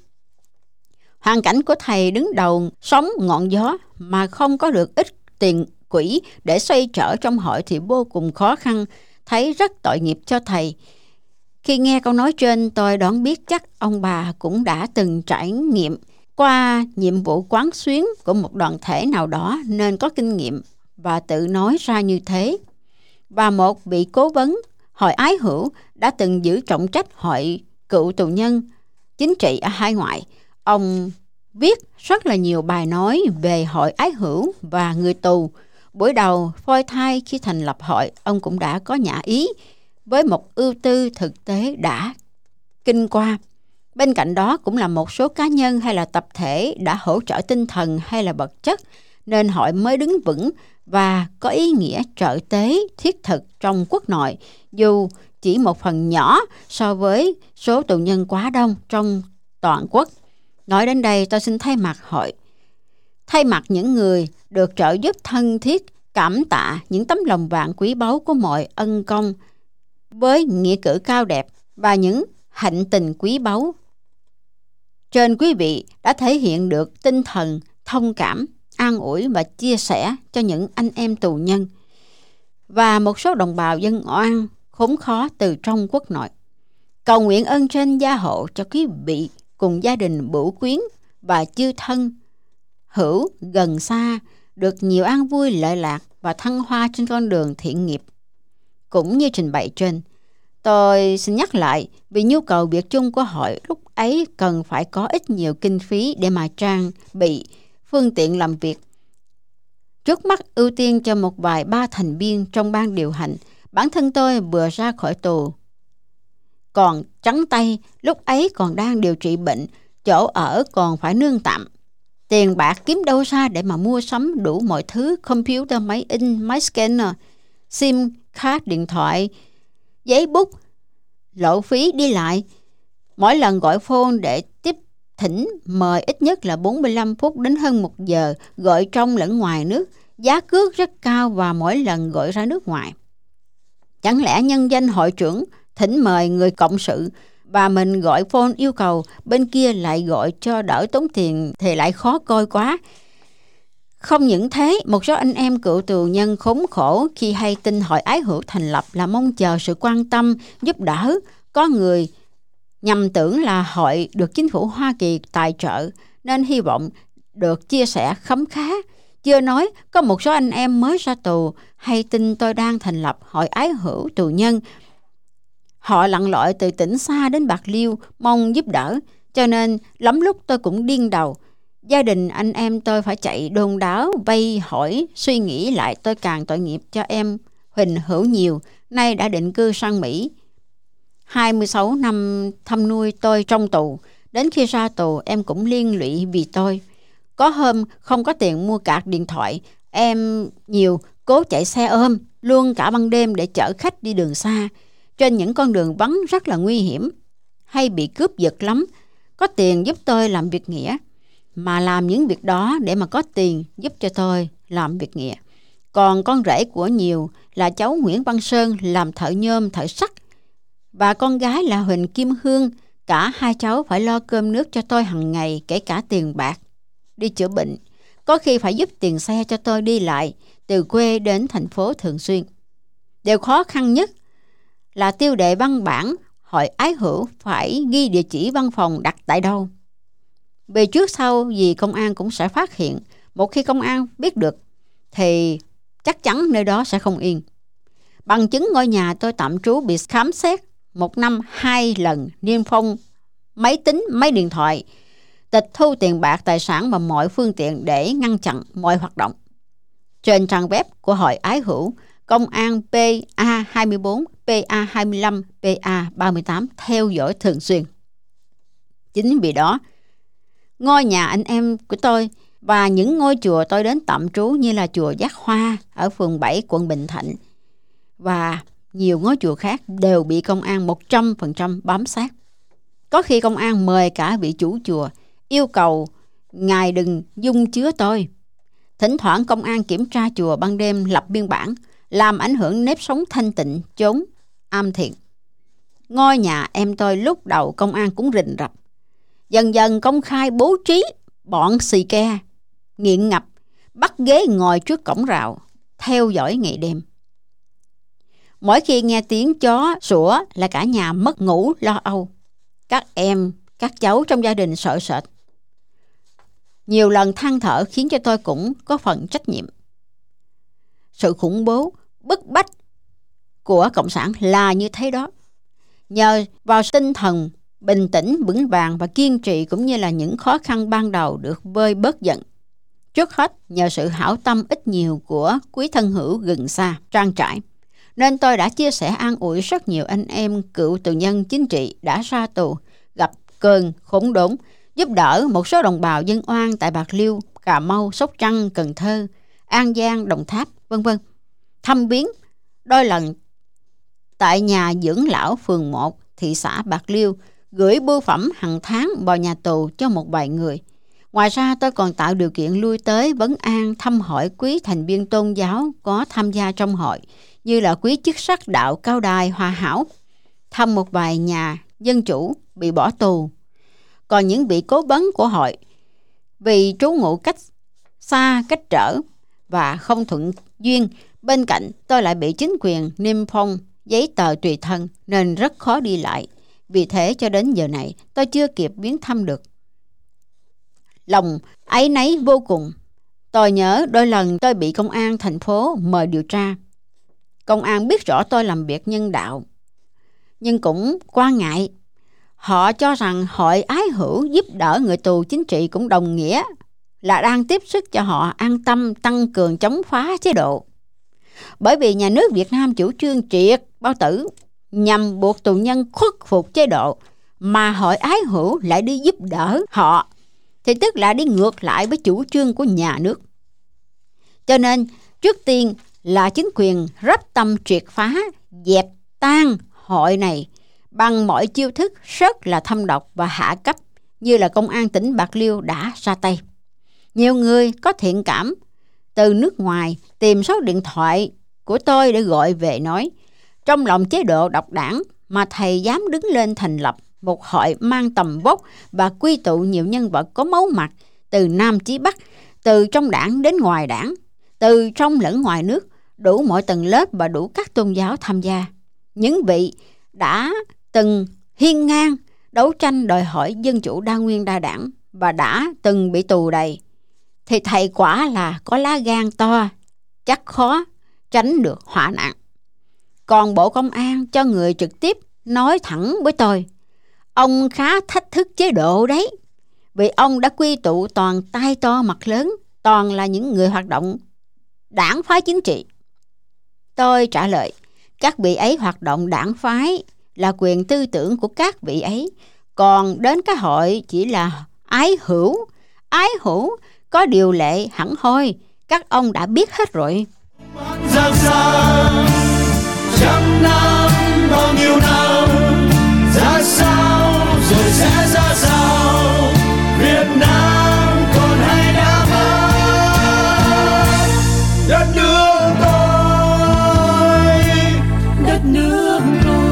hoàn cảnh của thầy đứng đầu sóng ngọn gió mà không có được ít tiền quỹ để xoay trở trong hội thì vô cùng khó khăn, thấy rất tội nghiệp cho thầy. Khi nghe câu nói trên, tôi đoán biết chắc ông bà cũng đã từng trải nghiệm qua nhiệm vụ quán xuyến của một đoàn thể nào đó nên có kinh nghiệm và tự nói ra như thế. Và một vị cố vấn hội ái hữu đã từng giữ trọng trách hội cựu tù nhân chính trị ở hải ngoại. Ông viết rất là nhiều bài nói về hội ái hữu và người tù. Buổi đầu phôi thai khi thành lập hội, ông cũng đã có nhã ý với một ưu tư thực tế đã kinh qua. Bên cạnh đó cũng là một số cá nhân hay là tập thể đã hỗ trợ tinh thần hay là vật chất, nên hội mới đứng vững và có ý nghĩa trợ tế thiết thực trong quốc nội, dù chỉ một phần nhỏ so với số tù nhân quá đông trong toàn quốc. Nói đến đây, tôi xin thay mặt hội, thay mặt những người được trợ giúp thân thiết, cảm tạ những tấm lòng vạn quý báu của mọi ân công với nghĩa cử cao đẹp và những hạnh tình quý báu trên. Quý vị đã thể hiện được tinh thần thông cảm, an ủi và chia sẻ cho những anh em tù nhân và một số đồng bào dân oan khốn khó từ trong quốc nội. Cầu nguyện ơn trên gia hộ cho quý vị cùng gia đình bửu quyến và chư thân hữu gần xa được nhiều an vui lợi lạc và thăng hoa trên con đường thiện nghiệp. Cũng như trình bày trên, tôi xin nhắc lại vì nhu cầu việc chung của hội lúc ấy cần phải có ít nhiều kinh phí để mà trang bị phương tiện làm việc. Trước mắt ưu tiên cho một vài ba thành viên trong ban điều hành. Bản thân tôi vừa ra khỏi tù, còn trắng tay, lúc ấy còn đang điều trị bệnh, chỗ ở còn phải nương tạm. Tiền bạc kiếm đâu ra để mà mua sắm đủ mọi thứ: computer, máy in, máy scanner, sim card điện thoại, giấy bút, lộ phí đi lại. Mỗi lần gọi phone để tiếp thỉnh mời ít nhất là bốn mươi lăm phút đến hơn một giờ, gọi trong lẫn ngoài nước. Giá cước rất cao và mỗi lần gọi ra nước ngoài. Chẳng lẽ nhân danh hội trưởng thỉnh mời người cộng sự và mình gọi phone yêu cầu bên kia lại gọi cho đỡ tốn tiền thì lại khó coi quá. Không những thế, một số anh em cựu tù nhân khốn khổ khi hay tin hội ái hữu thành lập là mong chờ sự quan tâm, giúp đỡ. Có người nhầm tưởng là hội được chính phủ Hoa Kỳ tài trợ nên hy vọng được chia sẻ khấm khá. Chưa nói, có một số anh em mới ra tù hay tin tôi đang thành lập hội ái hữu tù nhân. Họ lặn lội từ tỉnh xa đến Bạc Liêu mong giúp đỡ, cho nên lắm lúc tôi cũng điên đầu. Gia đình anh em tôi phải chạy đôn đáo vây hỏi, suy nghĩ lại tôi càng tội nghiệp cho em Huỳnh Hữu Nhiều, nay đã định cư sang Mỹ. hai mươi sáu năm thăm nuôi tôi trong tù, đến khi ra tù em cũng liên lụy vì tôi. Có hôm không có tiền mua card điện thoại, em Nhiều cố chạy xe ôm luôn cả ban đêm để chở khách đi đường xa. Trên những con đường vắng rất là nguy hiểm, hay bị cướp giật lắm. Có tiền giúp tôi làm việc nghĩa, mà làm những việc đó để mà có tiền giúp cho tôi làm việc nghĩa. Còn con rể của Nhiều là cháu Nguyễn Văn Sơn làm thợ nhôm thợ sắt, và con gái là Huỳnh Kim Hương. Cả hai cháu phải lo cơm nước cho tôi hàng ngày, kể cả tiền bạc đi chữa bệnh. Có khi phải giúp tiền xe cho tôi đi lại từ quê đến thành phố thường xuyên. Điều khó khăn nhất là tiêu đề văn bản Hội Ái Hữu phải ghi địa chỉ văn phòng đặt tại đâu. Vì trước sau gì công an cũng sẽ phát hiện. Một khi công an biết được thì chắc chắn nơi đó sẽ không yên. Bằng chứng ngôi nhà tôi tạm trú bị khám xét một năm hai lần, niêm phong máy tính, máy điện thoại, tịch thu tiền bạc, tài sản và mọi phương tiện để ngăn chặn mọi hoạt động. Trên trang web của Hội Ái Hữu, công an P A hai mươi bốn, P A hai mươi lăm, P A ba mươi tám theo dõi thường xuyên. Chính vì đó, ngôi nhà anh em của tôi và những ngôi chùa tôi đến tạm trú như là chùa Giác Hoa ở phường bảy, quận Bình Thạnh và nhiều ngôi chùa khác đều bị công an một trăm phần trăm bám sát. Có khi công an mời cả vị chủ chùa, yêu cầu ngài đừng dung chứa tôi. Thỉnh thoảng công an kiểm tra chùa ban đêm, lập biên bản, làm ảnh hưởng nếp sống thanh tịnh chốn am thiện. Ngôi nhà em tôi lúc đầu công an cũng rình rập, dần dần công khai bố trí bọn xì ke nghiện ngập, bắt ghế ngồi trước cổng rào, theo dõi ngày đêm. Mỗi khi nghe tiếng chó sủa là cả nhà mất ngủ lo âu. Các em, các cháu trong gia đình sợ sệt. Nhiều lần than thở khiến cho tôi cũng có phần trách nhiệm. Sự khủng bố, bức bách của Cộng sản là như thế đó. Nhờ vào tinh thần bình tĩnh, vững vàng và kiên trì cũng như là những khó khăn ban đầu được vơi bớt giận. Trước hết nhờ sự hảo tâm ít nhiều của quý thân hữu gần xa, trang trải, nên tôi đã chia sẻ an ủi rất nhiều anh em cựu tù nhân chính trị đã ra tù, gặp cơn khốn đốn, giúp đỡ một số đồng bào dân oan tại Bạc Liêu, Cà Mau, Sóc Trăng, Cần Thơ, An Giang, Đồng Tháp, vân vân. Thăm viếng đôi lần tại nhà dưỡng lão phường một, thị xã Bạc Liêu, gửi bưu phẩm hàng tháng vào nhà tù cho một vài người. Ngoài ra tôi còn tạo điều kiện lui tới vấn an, thăm hỏi quý thành viên tôn giáo có tham gia trong hội, như là quý chức sắc đạo Cao Đài, Hòa Hảo, thăm một vài nhà dân chủ bị bỏ tù. Còn những vị cố vấn của hội vì trú ngụ cách xa, cách trở và không thuận duyên, bên cạnh tôi lại bị chính quyền niêm phong giấy tờ tùy thân nên rất khó đi lại. Vì thế cho đến giờ này tôi chưa kịp viếng thăm được. Lòng áy náy vô cùng. Tôi nhớ đôi lần tôi bị công an thành phố mời điều tra. Công an biết rõ tôi làm việc nhân đạo, nhưng cũng quan ngại. Họ cho rằng Hội Ái Hữu giúp đỡ người tù chính trị cũng đồng nghĩa là đang tiếp sức cho họ an tâm tăng cường chống phá chế độ. Bởi vì nhà nước Việt Nam chủ trương triệt bao tử nhằm buộc tù nhân khuất phục chế độ, mà Hội Ái Hữu lại đi giúp đỡ họ, thì tức là đi ngược lại với chủ trương của nhà nước. Cho nên trước tiên là chính quyền rắp tâm triệt phá, dẹp tan hội này bằng mọi chiêu thức rất là thâm độc và hạ cấp, như là công an tỉnh Bạc Liêu đã ra tay. Nhiều người có thiện cảm từ nước ngoài tìm số điện thoại của tôi để gọi về nói, trong lòng chế độ độc đảng mà thầy dám đứng lên thành lập một hội mang tầm vóc và quy tụ nhiều nhân vật có máu mặt từ Nam chí Bắc, từ trong đảng đến ngoài đảng, từ trong lẫn ngoài nước, đủ mọi tầng lớp và đủ các tôn giáo tham gia. Những vị đã từng hiên ngang đấu tranh đòi hỏi dân chủ đa nguyên đa đảng và đã từng bị tù đầy, thì thầy quả là có lá gan to, chắc khó tránh được họa nạn. Còn Bộ Công an cho người trực tiếp nói thẳng với tôi, ông khá thách thức chế độ đấy, vì ông đã quy tụ toàn tay to mặt lớn, toàn là những người hoạt động đảng phái chính trị. Tôi trả lời, các vị ấy hoạt động đảng phái là quyền tư tưởng của các vị ấy, còn đến cái hội chỉ là ái hữu. Ái hữu có điều lệ hẳn hoi, các ông đã biết hết rồi. Giang xa trăm năm, bao nhiêu năm, ra sao rồi sẽ ra sao, Việt Nam còn hay đã mất. Đất nước tôi, đất nước tôi.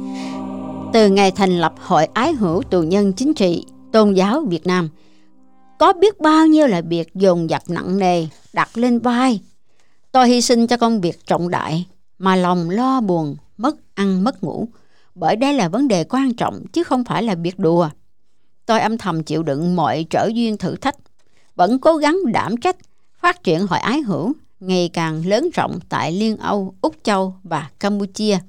Từ ngày thành lập Hội Ái Hữu Tù nhân Chính trị Tôn giáo Việt Nam, có biết bao nhiêu là việc dồn dập nặng nề đặt lên vai. Tôi hy sinh cho công việc trọng đại mà lòng lo buồn, mất ăn mất ngủ, bởi đây là vấn đề quan trọng chứ không phải là việc đùa. Tôi âm thầm chịu đựng mọi trở duyên thử thách, vẫn cố gắng đảm trách phát triển hội ái hữu ngày càng lớn rộng tại Liên Âu, Úc Châu và Campuchia.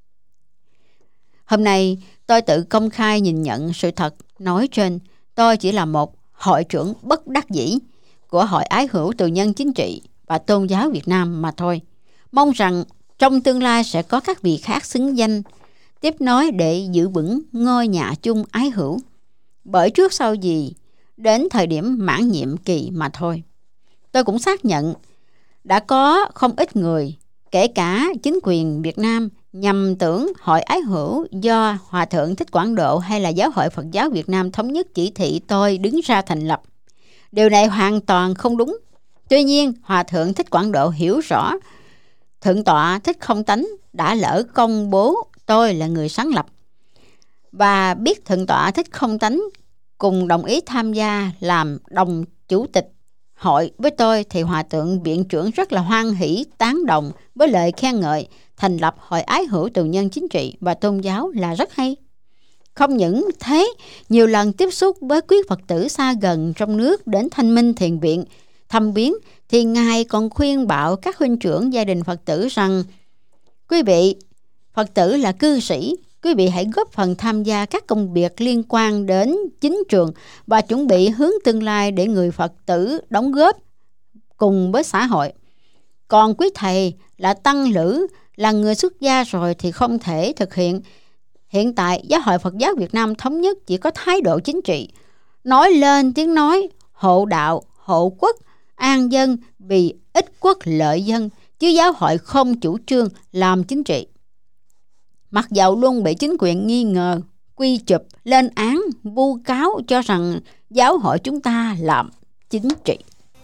Hôm nay tôi tự công khai nhìn nhận sự thật nói trên. Tôi chỉ là một hội trưởng bất đắc dĩ của Hội Ái Hữu Tù Nhân Chính trị và Tôn giáo Việt Nam mà thôi. Mong rằng trong tương lai sẽ có các vị khác xứng danh tiếp nối để giữ vững ngôi nhà chung ái hữu. Bởi trước sau gì đến thời điểm mãn nhiệm kỳ mà thôi. Tôi cũng xác nhận đã có không ít người, kể cả chính quyền Việt Nam, nhầm tưởng Hội Ái Hữu do Hòa Thượng Thích Quảng Độ hay là Giáo hội Phật giáo Việt Nam Thống nhất chỉ thị tôi đứng ra thành lập. Điều này hoàn toàn không đúng. Tuy nhiên, Hòa Thượng Thích Quảng Độ hiểu rõ Thượng tọa Thích Không Tánh đã lỡ công bố tôi là người sáng lập, và biết Thượng tọa Thích Không Tánh cùng đồng ý tham gia làm đồng chủ tịch hội với tôi, thì Hòa Thượng Viện trưởng rất là hoan hỷ tán đồng với lời khen ngợi thành lập Hội Ái Hữu Tù Nhân Chính trị và Tôn giáo là rất hay. Không những thế, nhiều lần tiếp xúc với quý Phật tử xa gần trong nước đến Thanh Minh Thiền Viện thăm viếng, thì Ngài còn khuyên bảo các huynh trưởng gia đình Phật tử rằng: quý vị Phật tử là cư sĩ, quý vị hãy góp phần tham gia các công việc liên quan đến chính trường và chuẩn bị hướng tương lai để người Phật tử đóng góp cùng với xã hội. Còn quý thầy là tăng lữ, là người xuất gia rồi thì không thể thực hiện. Hiện tại Giáo hội Phật giáo Việt Nam Thống nhất chỉ có thái độ chính trị, nói lên tiếng nói hộ đạo, hộ quốc, an dân vì ích quốc lợi dân, chứ giáo hội không chủ trương làm chính trị. Mặc dầu luôn bị chính quyền nghi ngờ, quy chụp, lên án, vu cáo cho rằng giáo hội chúng ta làm chính trị.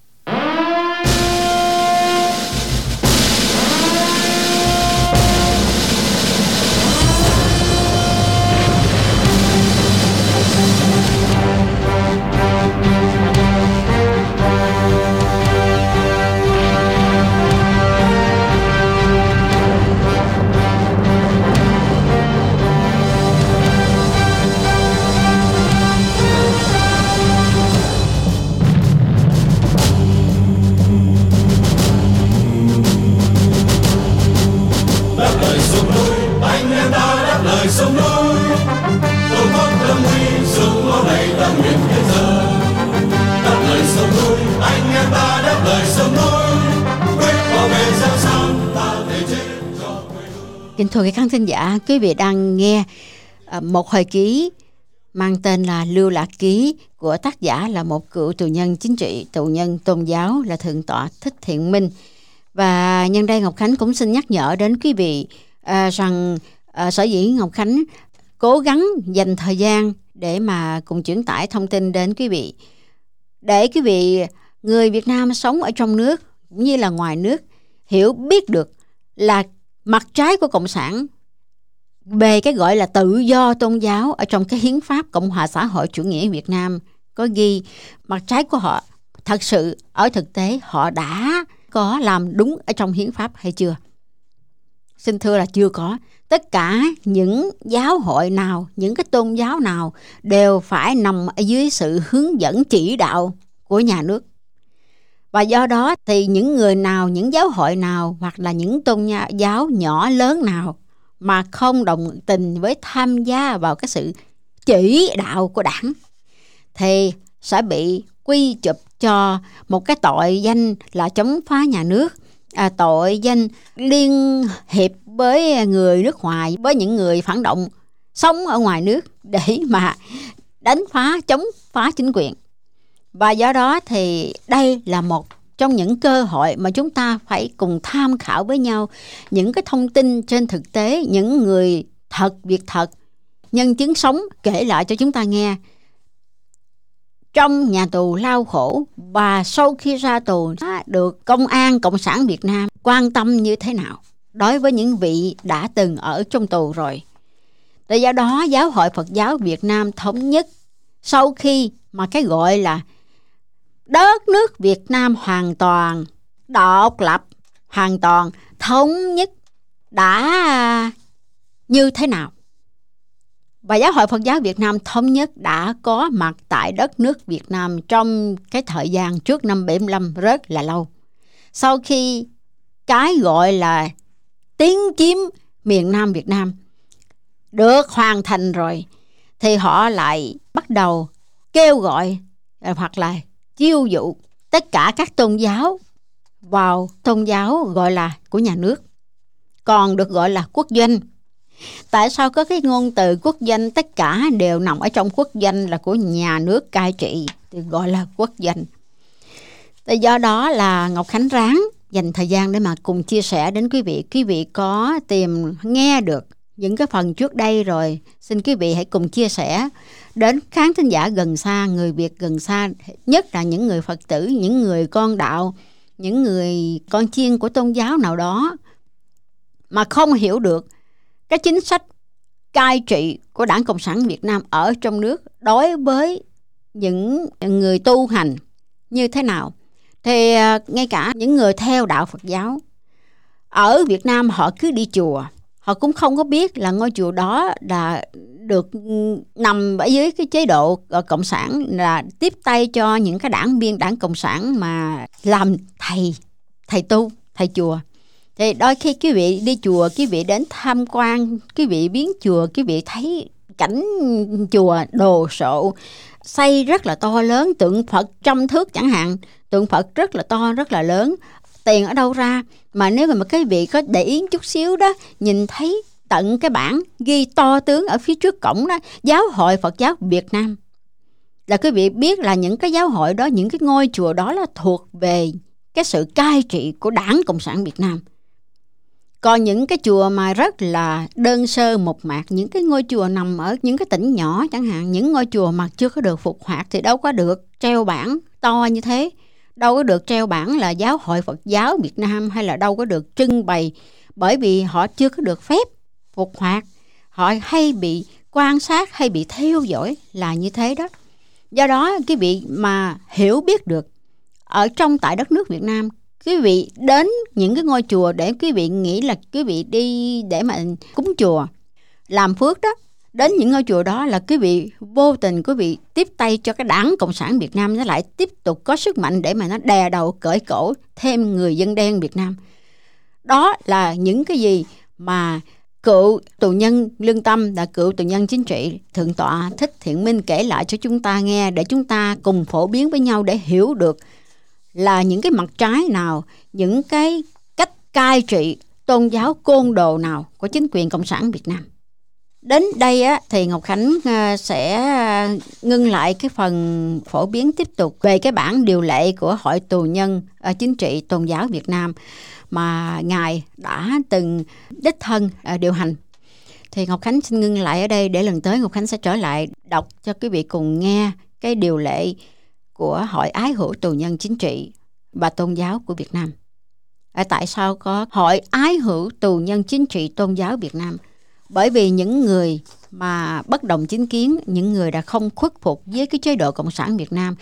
Sông núi, Tổ quốc lâm uy, dùng máu này ta nguyện hiện giờ. Đáp lời sông núi, anh em ta đáp lời sông núi, quyết bảo vệ giang sơn, ta thể chết cho quê hương. Kính thưa các khán thính giả, quý vị đang nghe một hồi ký mang tên là Lưu Lạc Ký của tác giả là một cựu tù nhân chính trị, tù nhân tôn giáo là Thượng tọa Thích Thiện Minh. Và nhân đây Ngọc Khánh cũng xin nhắc nhở đến quý vị à, rằng À, sở dĩ Ngọc Khánh cố gắng dành thời gian để mà cùng chuyển tải thông tin đến quý vị, để quý vị người Việt Nam sống ở trong nước cũng như là ngoài nước hiểu biết được là mặt trái của Cộng sản về cái gọi là tự do tôn giáo ở trong cái hiến pháp Cộng hòa xã hội chủ nghĩa Việt Nam có ghi mặt trái của họ. Thật sự ở thực tế họ đã có làm đúng ở trong hiến pháp hay chưa? Xin thưa là chưa có. Tất cả những giáo hội nào, những cái tôn giáo nào đều phải nằm ở dưới sự hướng dẫn chỉ đạo của nhà nước. Và do đó thì những người nào, những giáo hội nào hoặc là những tôn giáo nhỏ lớn nào mà không đồng tình với tham gia vào cái sự chỉ đạo của đảng thì sẽ bị quy chụp cho một cái tội danh là chống phá nhà nước, à, tội danh liên hiệp với người nước ngoài, với những người phản động sống ở ngoài nước để mà đánh phá, chống phá chính quyền. Và do đó thì đây là một trong những cơ hội mà chúng ta phải cùng tham khảo với nhau những cái thông tin trên thực tế, những người thật, việc thật, nhân chứng sống kể lại cho chúng ta nghe. Trong nhà tù lao khổ và sau khi ra tù được Công an Cộng sản Việt Nam quan tâm như thế nào đối với những vị đã từng ở trong tù rồi. Tại do đó Giáo hội Phật giáo Việt Nam Thống nhất sau khi mà cái gọi là đất nước Việt Nam hoàn toàn độc lập, hoàn toàn thống nhất đã như thế nào? Và Giáo hội Phật giáo Việt Nam thống nhất đã có mặt tại đất nước Việt Nam trong cái thời gian trước năm bảy mươi lăm rất là lâu. Sau khi cái gọi là tiến chiếm miền Nam Việt Nam được hoàn thành rồi, thì họ lại bắt đầu kêu gọi hoặc là chiêu dụ tất cả các tôn giáo vào tôn giáo gọi là của nhà nước, còn được gọi là quốc doanh. Tại sao có cái ngôn từ quốc doanh? Tất cả đều nằm ở trong quốc doanh là của nhà nước cai trị, thì gọi là quốc doanh. Thì do đó là Ngọc Khánh ráng dành thời gian để mà cùng chia sẻ đến quý vị. Quý vị có tìm nghe được những cái phần trước đây rồi, xin quý vị hãy cùng chia sẻ đến khán thính giả gần xa, người Việt gần xa, nhất là những người Phật tử, những người con đạo, những người con chiên của tôn giáo nào đó mà không hiểu được cái chính sách cai trị của Đảng Cộng sản Việt Nam ở trong nước đối với những người tu hành như thế nào. Thì ngay cả những người theo đạo Phật giáo ở Việt Nam, họ cứ đi chùa, họ cũng không có biết là ngôi chùa đó là được nằm ở dưới cái chế độ Cộng sản, là tiếp tay cho những cái đảng viên Đảng Cộng sản mà làm thầy, thầy tu, thầy chùa. Thì đôi khi quý vị đi chùa, quý vị đến tham quan, quý vị viếng chùa, quý vị thấy cảnh chùa đồ sộ, xây rất là to lớn, tượng Phật trăm thước chẳng hạn, tượng Phật rất là to, rất là lớn. Tiền ở đâu ra? Mà nếu mà quý vị có để ý chút xíu đó, nhìn thấy tận cái bảng ghi to tướng ở phía trước cổng đó, Giáo hội Phật giáo Việt Nam, là quý vị biết là những cái giáo hội đó, những cái ngôi chùa đó là thuộc về cái sự cai trị của Đảng Cộng sản Việt Nam. Còn những cái chùa mà rất là đơn sơ mộc mạc, những cái ngôi chùa nằm ở những cái tỉnh nhỏ chẳng hạn, những ngôi chùa mà chưa có được phục hoạt thì đâu có được treo bảng to như thế, đâu có được treo bảng là Giáo hội Phật giáo Việt Nam, hay là đâu có được trưng bày, bởi vì họ chưa có được phép phục hoạt, họ hay bị quan sát, hay bị theo dõi là như thế đó. Do đó quý vị mà hiểu biết được ở trong tại đất nước Việt Nam, quý vị đến những cái ngôi chùa để quý vị nghĩ là quý vị đi để mà cúng chùa làm phước đó, đến những ngôi chùa đó là quý vị vô tình quý vị tiếp tay cho cái Đảng Cộng sản Việt Nam nó lại tiếp tục có sức mạnh để mà nó đè đầu cởi cổ thêm người dân đen Việt Nam. Đó là những cái gì mà cựu tù nhân lương tâm, là cựu tù nhân chính trị Thượng tọa Thích Thiện Minh kể lại cho chúng ta nghe, để chúng ta cùng phổ biến với nhau để hiểu được là những cái mặt trái nào, những cái cách cai trị tôn giáo côn đồ nào của chính quyền Cộng sản Việt Nam. Đến đây á, thì Ngọc Khánh sẽ ngưng lại cái phần phổ biến tiếp tục về cái bản điều lệ của Hội tù nhân chính trị tôn giáo Việt Nam mà Ngài đã từng đích thân điều hành. Thì Ngọc Khánh xin ngưng lại ở đây, để lần tới Ngọc Khánh sẽ trở lại đọc cho quý vị cùng nghe cái điều lệ của Hội Ái Hữu Tù Nhân Chính trị và Tôn giáo của Việt Nam. À, tại sao có Hội Ái Hữu Tù Nhân Chính trị Tôn giáo Việt Nam? Bởi vì những người mà bất đồng chính kiến, những người đã không khuất phục với cái chế độ Cộng sản Việt Nam,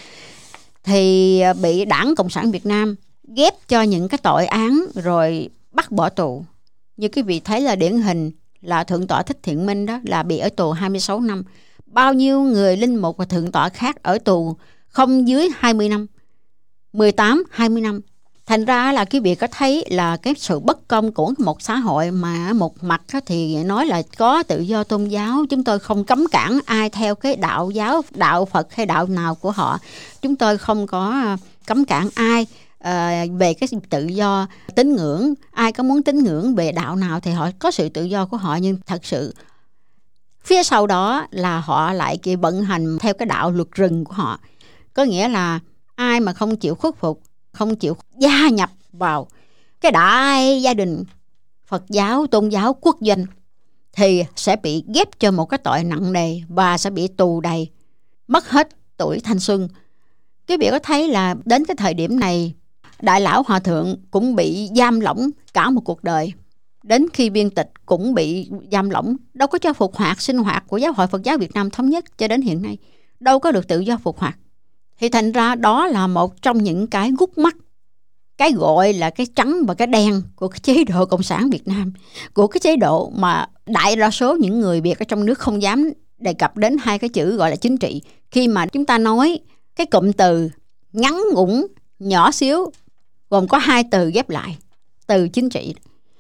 thì bị Đảng Cộng sản Việt Nam ghép cho những cái tội án rồi bắt bỏ tù. Như quý vị thấy là điển hình là Thượng tọa Thích Thiện Minh đó, là bị ở tù hai mươi sáu năm. Bao nhiêu người linh mục và thượng tọa khác ở tù không dưới hai mươi năm, mười tám, hai mươi năm. Thành ra là quý vị có thấy là cái sự bất công của một xã hội, mà một mặt thì nói là có tự do tôn giáo, chúng tôi không cấm cản ai theo cái đạo giáo, đạo Phật hay đạo nào của họ. Chúng tôi không có cấm cản ai à, về cái tự do tín ngưỡng. Ai có muốn tín ngưỡng về đạo nào thì họ có sự tự do của họ, nhưng thật sự phía sau đó là họ lại kỳ vận hành theo cái đạo luật rừng của họ. Có nghĩa là ai mà không chịu khuất phục, không chịu gia nhập vào cái đại gia đình Phật giáo, tôn giáo, quốc doanh thì sẽ bị ghép cho một cái tội nặng nề và sẽ bị tù đầy, mất hết tuổi thanh xuân. Quý vị có thấy là đến cái thời điểm này, Đại lão Hòa Thượng cũng bị giam lỏng cả một cuộc đời. Đến khi biên tịch cũng bị giam lỏng, đâu có cho phục hoạt sinh hoạt của Giáo hội Phật giáo Việt Nam thống nhất cho đến hiện nay. Đâu có được tự do phục hoạt. Thì thành ra đó là một trong những cái gút mắt, cái gọi là cái trắng và cái đen của cái chế độ Cộng sản Việt Nam, của cái chế độ mà đại đa số những người Việt ở trong nước không dám đề cập đến hai cái chữ gọi là chính trị. Khi mà chúng ta nói cái cụm từ ngắn ngủn, nhỏ xíu, gồm có hai từ ghép lại, từ chính trị.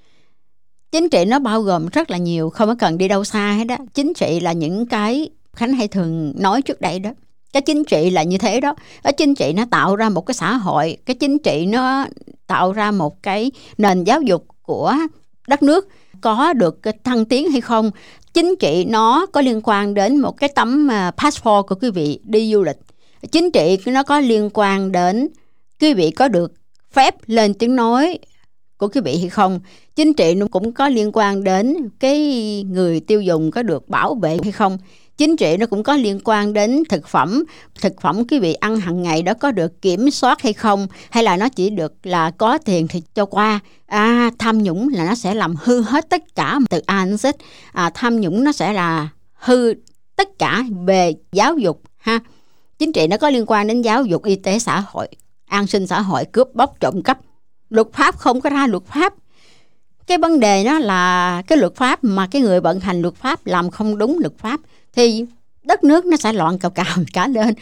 Chính trị nó bao gồm rất là nhiều, không có cần đi đâu xa hết đó. Chính trị là những cái Khánh hay thường nói trước đây đó. Cái chính trị là như thế đó. Cái chính trị nó tạo ra một cái xã hội, cái chính trị nó tạo ra một cái nền giáo dục của đất nước có được thăng tiến hay không. Chính trị nó có liên quan đến một cái tấm passport của quý vị đi du lịch. Chính trị nó có liên quan đến quý vị có được phép lên tiếng nói của quý vị hay không. Chính trị nó cũng có liên quan đến cái người tiêu dùng có được bảo vệ hay không. Chính trị nó cũng có liên quan đến thực phẩm. Thực phẩm quý vị ăn hàng ngày đó có được kiểm soát hay không, hay là nó chỉ được là có tiền thì cho qua. À, tham nhũng là nó sẽ làm hư hết tất cả từ A đến Z. À, tham nhũng nó sẽ là hư tất cả về giáo dục ha. Chính trị nó có liên quan đến giáo dục, y tế, xã hội, an sinh xã hội, cướp bóc, trộm cắp. Luật pháp không có ra luật pháp. Cái vấn đề đó là cái luật pháp mà cái người vận hành luật pháp làm không đúng luật pháp thì đất nước nó sẽ loạn cào cào cả lên.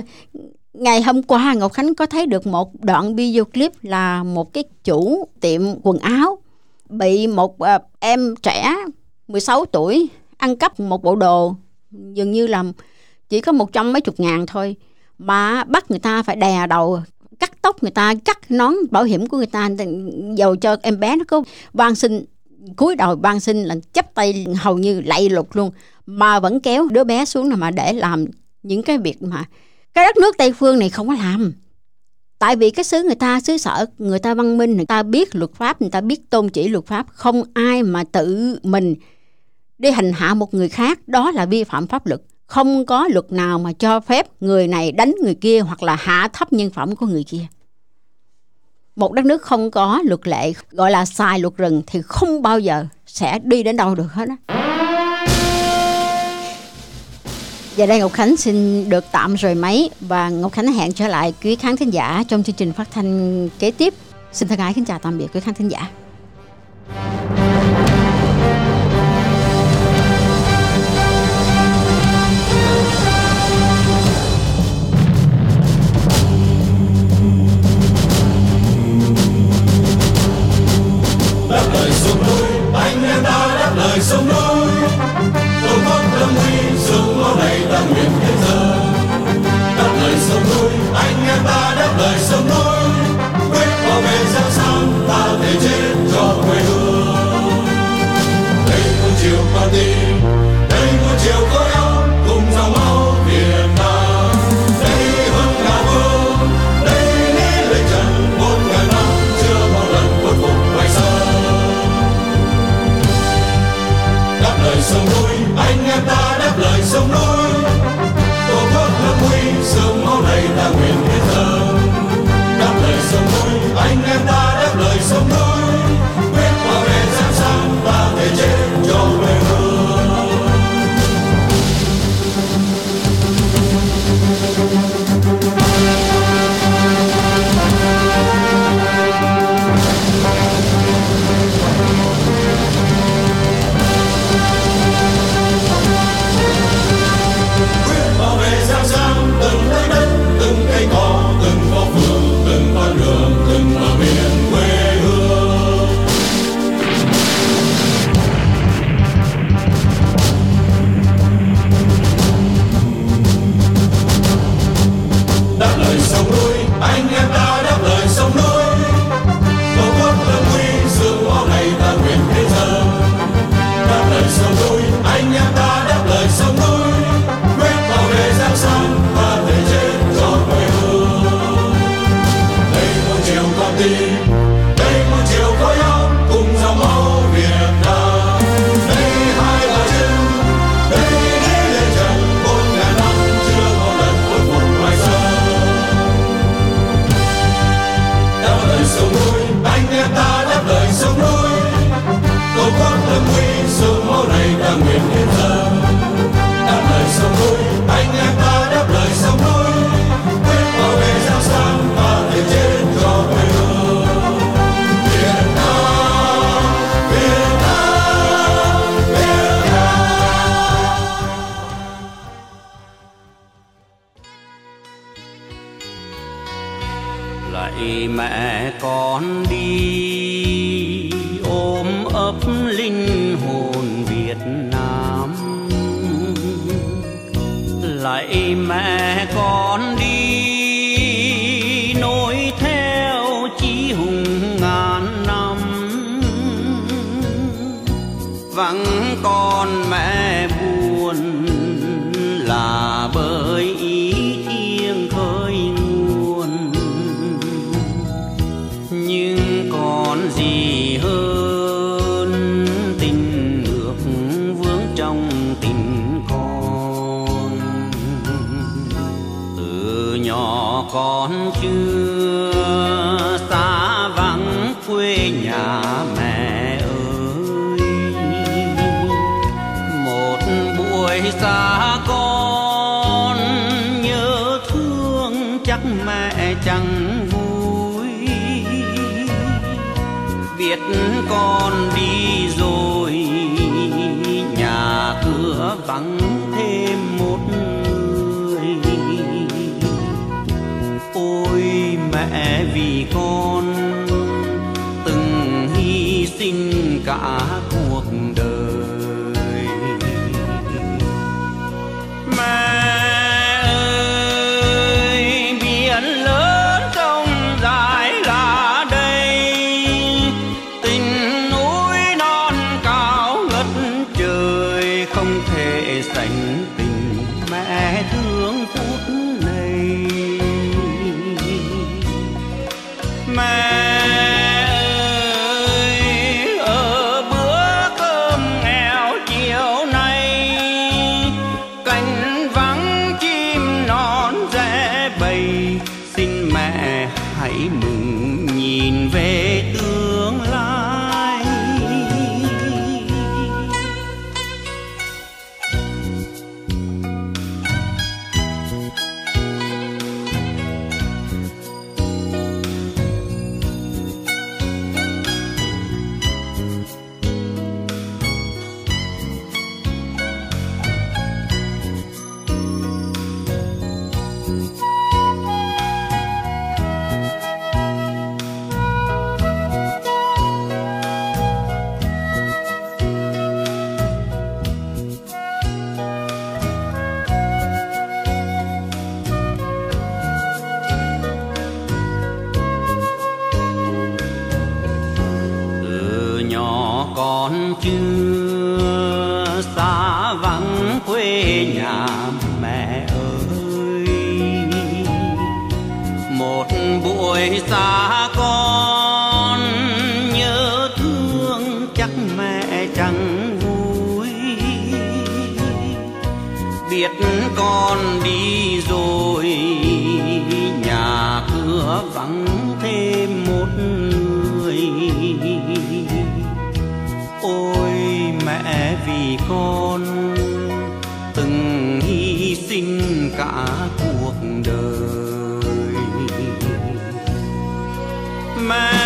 Ngày hôm qua Ngọc Khánh có thấy được một đoạn video clip là một cái chủ tiệm quần áo bị một em trẻ mười sáu tuổi ăn cắp một bộ đồ dường như là chỉ có một trăm mấy chục ngàn thôi, mà bắt người ta phải đè đầu, cắt tóc người ta, cắt nón bảo hiểm của người ta, dầu cho em bé nó có van xin, cúi đầu van xin là chắp tay hầu như lạy lục luôn, mà vẫn kéo đứa bé xuống là mà để làm những cái việc mà cái đất nước Tây phương này không có làm. Tại vì cái xứ người ta, xứ sở người ta văn minh, người ta biết luật pháp, người ta biết tôn chỉ luật pháp, không ai mà tự mình đi hành hạ một người khác, đó là vi phạm pháp luật. Không có luật nào mà cho phép người này đánh người kia hoặc là hạ thấp nhân phẩm của người kia. Một đất nước không có luật lệ, gọi là xài luật rừng, thì không bao giờ sẽ đi đến đâu được hết á. Giờ đây Ngọc Khánh xin được tạm rời máy và Ngọc Khánh hẹn trở lại quý khán thính giả trong chương trình phát thanh kế tiếp. Xin thân ái kính chào tạm biệt quý khán thính giả. Đáp lời sông núi, anh em ta đáp lời sông núi. Tổ quốc lâm nguy, sương máu này ta nguyện hiến dâng. Đáp lời sông núi, anh em ta đáp lời sông núi. Quyết bảo vệ giang sang, ta thể chết cho quê hương. Đây muôn chiều con tim, đây muôn chiều khối óc, cùng dòng máu Việt Nam. Đây hơn ngàn vương, đây lý lệ trần bốn ngàn năm chưa một lần khuất phục ngoài sân. Đáp lời sông núi, anh em ta đáp lời sông núi. Tổ quốc lâm nguy, sương máu này ta nguyện hiến dâng. Đáp lời sông núi, anh em ta đáp lời sông núi. Quyết bảo vệ giang sang, ta thể chết cho quê hương. Từng cây đất, từng cây cỏ, từng góc phường, từng con đường, từng bờ biển quê hương. Đáp lời sông núi, anh em ta đáp lời sông núi. Tổ quốc lâm nguy, sương máu này ta nguyện hiến dâng. Đáp lời sông núi, anh em ta đáp lời sông núi. Quyết bảo vệ giang sang, ta thể chết cho quê hương. Đây muôn chiều con tim, đây muôn chiều khối óc, cùng dòng máu Việt Nam. Đây hai là chân, đây lý lệ trần, bốn ngàn năm chưa có lần khuất phục ngoài sân. Đáp lời sông núi, anh em ta đáp lời sông núi. Tổ quốc lâm nguy, sương máu này ta nguyện hiến dâng. Đáp lời sông núi, anh em ta đáp lời sông núi. Quyết lạy mẹ con đi ôm ấp linh hồn Việt Nam, lạy mẹ con đi nối theo chí hùng ngàn năm, vắng con mẹ buồn là bởi ý thiêng khơi nguồn, nhưng còn gì hơn tình ước vướng trong tình con. Từ nhỏ con chưa xa vắng quê nhà mẹ ơi, một buổi xa con nhớ thương chắc mẹ chẳng vui, biết con đi rồi nhà cửa vắng thêm một người. Ôi mẹ vì con từng hy sinh cả cuộc đời. Mẹ ơi biển lớn sông dài là đây, tình núi non cao ngất trời không thể sánh tình mẹ thương phút này. Mẹ ơi ở bữa cơm nghèo chiều nay, cánh vắng chim non rẽ bầy, xin mẹ hãy mừng nhìn về tương lai. Con chưa xa vắng quê nhà mẹ ơi, một buổi xa con nhớ thương chắc mẹ chẳng vui, biết con đi rồi nhà cửa vắng thêm một người. Ôi mẹ vì con từng hy sinh cả cuộc đời. Mẹ